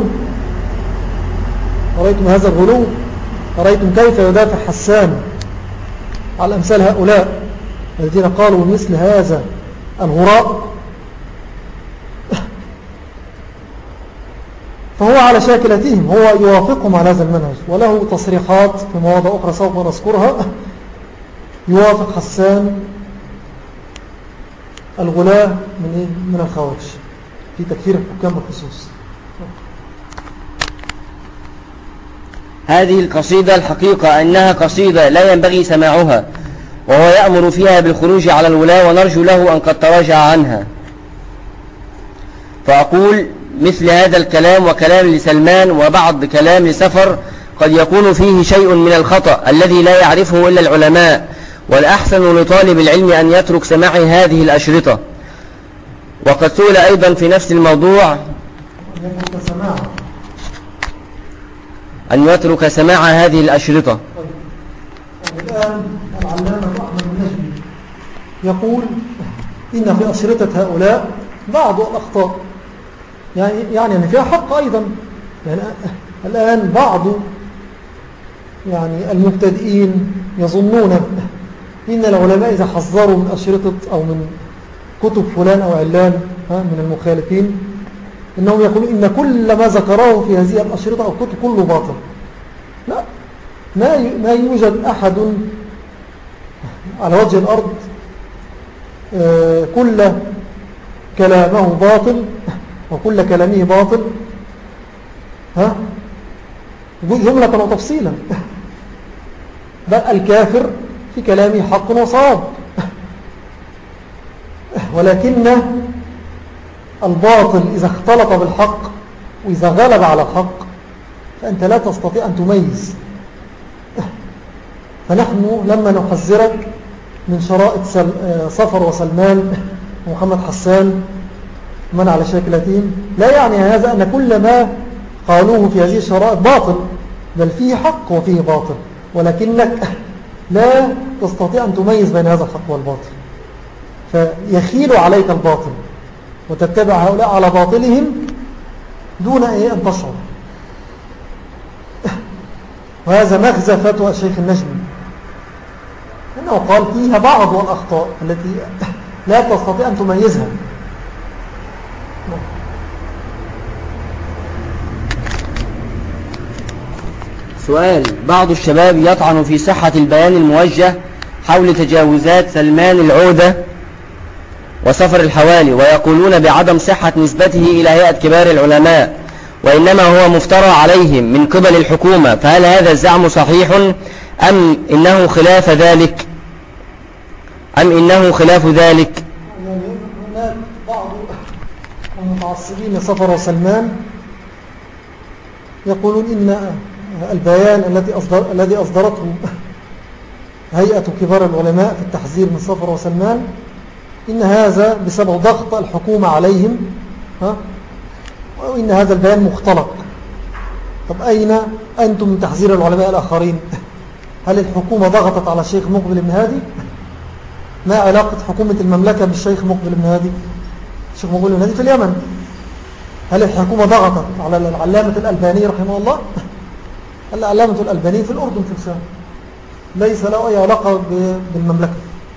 ورأيتم هذا الغلو رأيتم كيف يدافع حسان على أمثال هؤلاء الذين قالوا مثل هذا الهراء. فهو على شاكلتهم، هو يوافقهم على هذا المنهج، وله تصريحات في مواضع أخرى سوف نذكرها يوافق حسان الغلاة من, إيه؟ من الخوارج في تكفير الحكام بالخصوص. هذه القصيدة الحقيقة أنها قصيدة لا ينبغي سماعها، وهو يأمر فيها بالخروج على الولاة، ونرجو له أن قد تراجع عنها. فأقول مثل هذا الكلام وكلام لسلمان وبعض كلام لسفر قد يكون فيه شيء من الخطأ الذي لا يعرفه إلا العلماء، والأحسن لطالب العلم أن يترك سماع هذه الأشرطة. وقد سئل أيضا في نفس الموضوع أن يترك سماع هذه الأشرطة. الآن العلامة أحمد النجمي يقول إن في أشرطة هؤلاء بعض الأخطاء، يعني يعني أن فيها حق أيضا. يعني الآن بعض يعني المبتدئين يظنون إن العلماء إذا حذروا من أشرطة أو من كتب فلان أو علان من المخالفين إنهم يقولون إن كل ما ذكره في هذه الأشرطة أو كتب كله باطل. لا، ما ما يوجد أحد على وجه الأرض كل كلامه باطل وكل كلامه باطل ها جملة وتفصيلا، بل الكافر في كلامه حق وصواب، ولكن الباطل إذا اختلط بالحق وإذا غلب على الحق فأنت لا تستطيع أن تميز. فنحن لما نحذرك من شرائط صفر وسلمان ومحمد حسان من على شاكلتين لا يعني هذا أن كل ما قالوه في هذه الشرائط باطل، بل فيه حق وفيه باطل، ولكنك لا تستطيع أن تميز بين هذا الحق والباطل، فيخيل عليك الباطل وتتبع هؤلاء على باطلهم دون أن تشعر. وهذا مغزى فتوى الشيخ النجمي، أنه قال فيها بعض الأخطاء التي لا تستطيع أن تميزها. سؤال: بعض الشباب يطعن في صحة البيان الموجه حول تجاوزات سلمان العودة وسفر الحوالي، ويقولون بعدم صحة نسبته إلى هيئة كبار العلماء، وإنما هو مفترى عليهم من قبل الحكومة، فهل هذا الزعم صحيح أم إنه خلاف ذلك أم إنه خلاف ذلك؟ يعني هناك بعض المتعصبين لسفر وسلمان يقولون إن البيان الذي أصدر الذي أصدرته هيئة كبار العلماء في التحذير من سفر وسلمان إن هذا بسبب ضغط الحكومة عليهم، ها، وإن هذا البيان مختلق. طب أين أنتم من تحذير العلماء الآخرين؟ هل الحكومة ضغطت على الشيخ مقبل بن هادي؟ ما علاقة حكومة المملكة بالشيخ مقبل بن هادي؟ الشيخ مقبل بن هادي في اليمن. هل الحكومة ضغطت على العلامة الألباني رحمه الله؟ العلامة الألباني في الأردن في الشام، ليس له أي علاقة بالمملكة.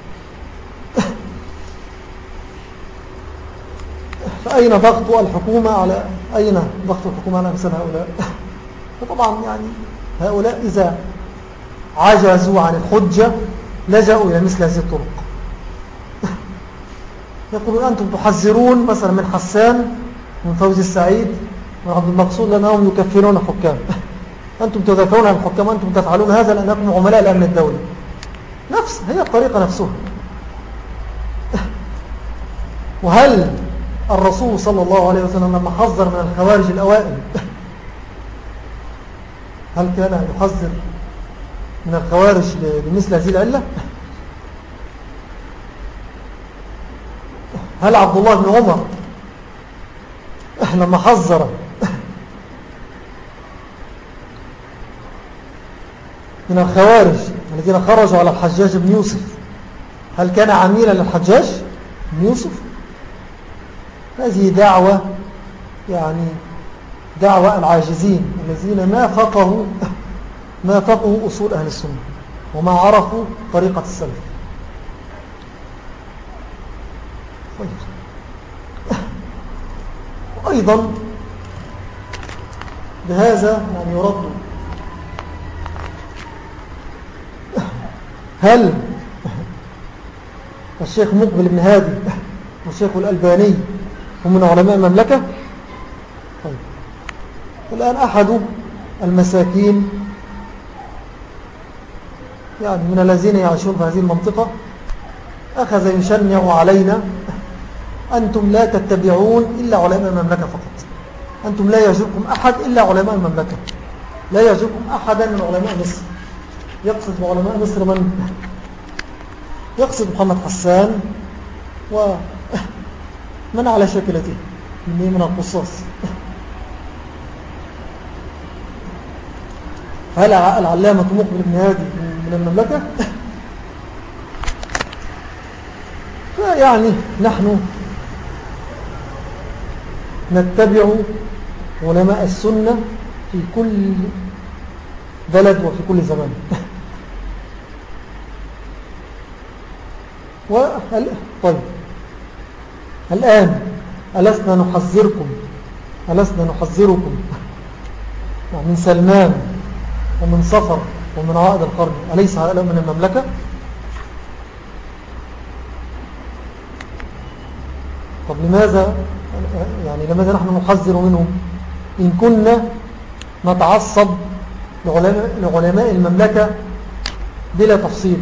فأين ضغط الحكومة على أين ضغط الحكومة على أمثال هؤلاء؟ فطبعا يعني هؤلاء إذا عجزوا عن الحجة لجأوا إلى مثل هذه الطرق. يقولون أنتم تحذرون مثلا من حسان من فوزي السعيد من عبد المقصود لأنهم يكفرون الحكام، أنتم تدافعون عن الحكام، أنتم تفعلون هذا لأنكم عملاء الأمن الدولي. نفس هي الطريقة نفسها. وهل الرسول صلى الله عليه وسلم لما حذر من الخوارج الأوائل هل كان يحذر من الخوارج بمثل هذه العلة؟ هل عبد الله بن عمر لما حذر من الخوارج الذين خرجوا على الحجاج بن يوسف هل كان عميلا للحجاج بن يوسف؟ هذه دعوة يعني دعوة العاجزين الذين ما فقهوا ما فقهوا أصول أهل السنة وما عرفوا طريقة السلف. وأيضا بهذا يعني يرد: هل الشيخ مقبل بن هادي والشيخ الألباني هم من علماء المملكة؟ طيب. الآن أحد المساكين يعني من الذين يعيشون في هذه المنطقة أخذ يشنع علينا: أنتم لا تتبعون إلا علماء المملكة فقط، أنتم لا يعجبكم أحد إلا علماء المملكة، لا يعجبكم أحدا من علماء مصر. يقصد بعلماء مصر من؟ يقصد محمد حسان ومن على شكلته من القصاص. هل العلامة مقبل بن هادي من المملكة؟ فيعني نحن نتبع علماء السنة في كل بلد وفي كل زمان. وهل طيب الآن ألسنا نحذركم ألسنا نحذركم من سلمان ومن صفر ومن عائد القرن، أليس هؤلاء من المملكة؟ طب لماذا يعني لماذا نحن نحذر منهم إن كنا نتعصب لعلماء, لعلماء المملكة بلا تفصيل؟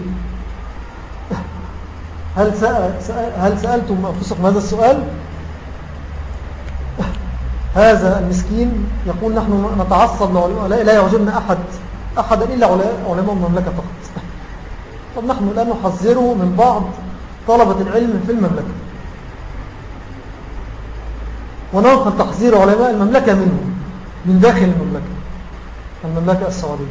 هل, سأل هل سألتم أنفسكم هذا السؤال؟ هذا المسكين يقول نحن نتعصب لعلماء، لا يعجبنا أحد أحدا إلا علماء المملكة فقط. طب نحن الآن نحذره من بعض طلبة العلم في المملكة، وننقل تحذير علماء المملكة منه من داخل المملكة المملكة السعودية.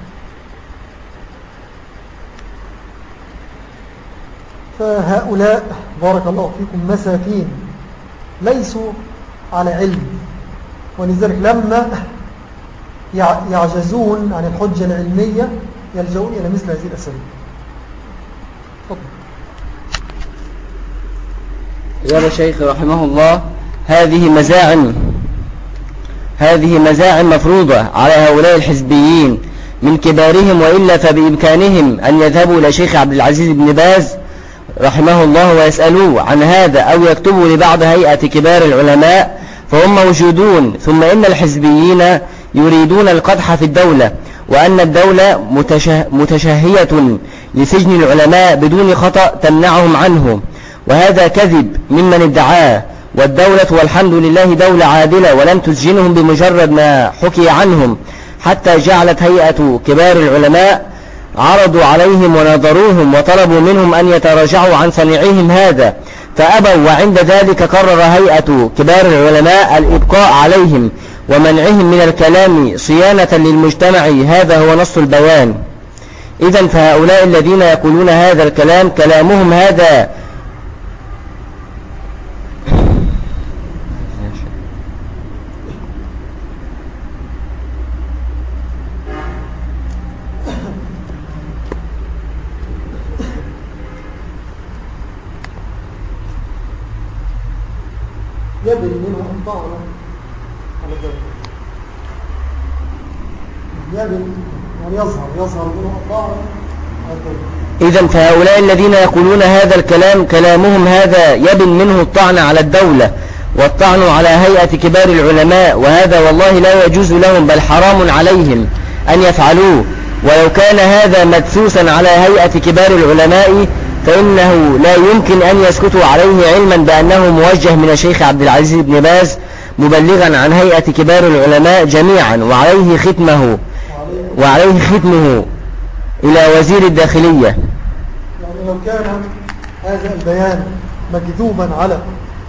فهؤلاء بارك الله فيكم مساكين ليسوا على علم، ولذلك لما يعجزون عن الحجة العلمية يلجؤون إلى مثل هذه الأساليب. يا الشيخ رحمه الله، هذه مزاعم هذه مزاعم مفروضة على هؤلاء الحزبيين من كبارهم، وإلا فبإمكانهم أن يذهبوا إلى شيخ عبد العزيز بن باز رحمه الله ويسألوه عن هذا، أو يكتبوا لبعض هيئة كبار العلماء فهم موجودون. ثم إن الحزبيين يريدون القدح في الدولة، وأن الدولة متشه متشهية لسجن العلماء بدون خطأ تمنعهم عنه، وهذا كذب ممن ادعاه. والدولة والحمد لله دولة عادلة ولم تسجنهم بمجرد ما حكي عنهم، حتى جعلت هيئة كبار العلماء عرضوا عليهم ونظروهم وطلبوا منهم أن يتراجعوا عن صنيعهم هذا فأبوا، وعند ذلك قرر هيئة كبار العلماء الإبقاء عليهم ومنعهم من الكلام صيانة للمجتمع. هذا هو نص البيان. إذن فهؤلاء الذين يقولون هذا الكلام كلامهم هذا يبني منه أنطعنا على ذلك، يبني يعني يظهر يظهر منه أنطعنا على ذلك. إذن فهؤلاء الذين يقولون هذا الكلام كلامهم هذا يبن منه الطعن على الدولة والطعن على هيئة كبار العلماء، وهذا والله لا يجوز لهم بل حرام عليهم أن يفعلوه. ولو كان هذا مدسوسا على هيئة كبار العلماء فإنه لا يمكن أن يسكتوا عليه، علما بأنه موجه من الشيخ عبد العزيز بن باز مبلغا عن هيئة كبار العلماء جميعا، وعليه ختمه وعليه ختمه إلى وزير الداخلية. يعني لو كان هذا البيان مكذوبا على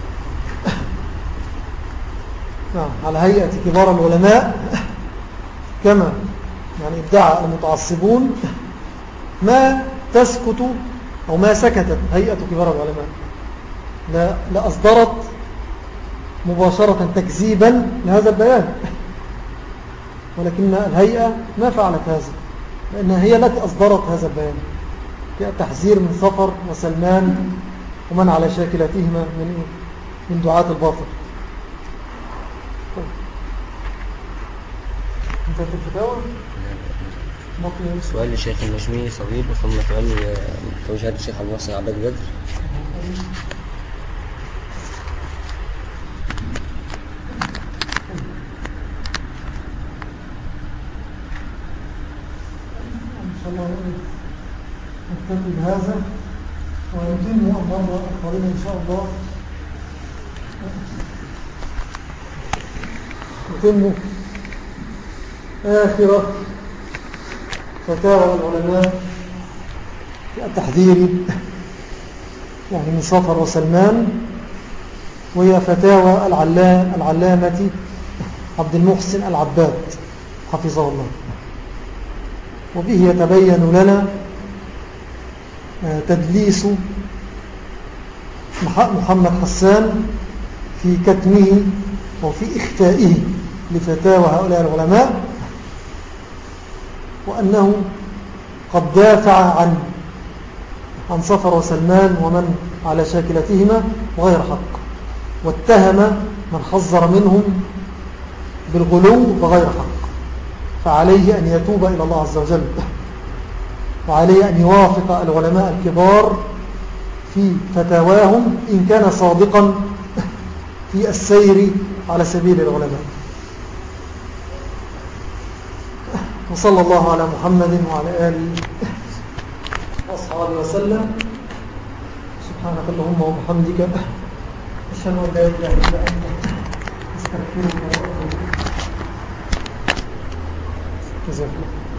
على هيئة كبار العلماء كما يعني ادعى المتعصبون، ما تسكت أو ما سكتت هيئة كبار العلماء، لا لأصدرت مباشرة تكذيبا لهذا البيان، ولكن الهيئة ما فعلت هذا، لأنها هي التي أصدرت هذا البيان في التحذير من صفر وسلمان ومن على شاكلتهما من من دعاة الباطل. انت في الفتاوى سؤال للشيخ النجمي صغير، ثم سؤال توجيهات الشيخ عبد المحسن عبد البدر. ان شاء الله نكتفي بهذا ونتم مرة قادمة إن شاء الله، نتم آخر فتاوى العلماء في التحذير يعني من صفر وسلمان، وهي فتاوى العلام العلامة عبد المحسن العباد حفظه الله. وبه يتبين لنا تدليس محمد حسان في كتمه وفي إخفائه لفتاوى هؤلاء العلماء، وأنه قد دافع عن عن صفر وسلمان ومن على شاكلتهما وغير حق، واتهم من حذر منهم بالغلو بغير حق، فعليه أن يتوب إلى الله عز وجل، وعليه أن يوافق العلماء الكبار في فتاواهم إن كان صادقا في السير على سبيل العلماء. وصلى الله على محمد وعلى آله وأصحابه وسلم. سبحانك اللهم وبحمدك أشهد أن لا إله إلا أنت أستغفرك وأتوب إليك. جزاك الله.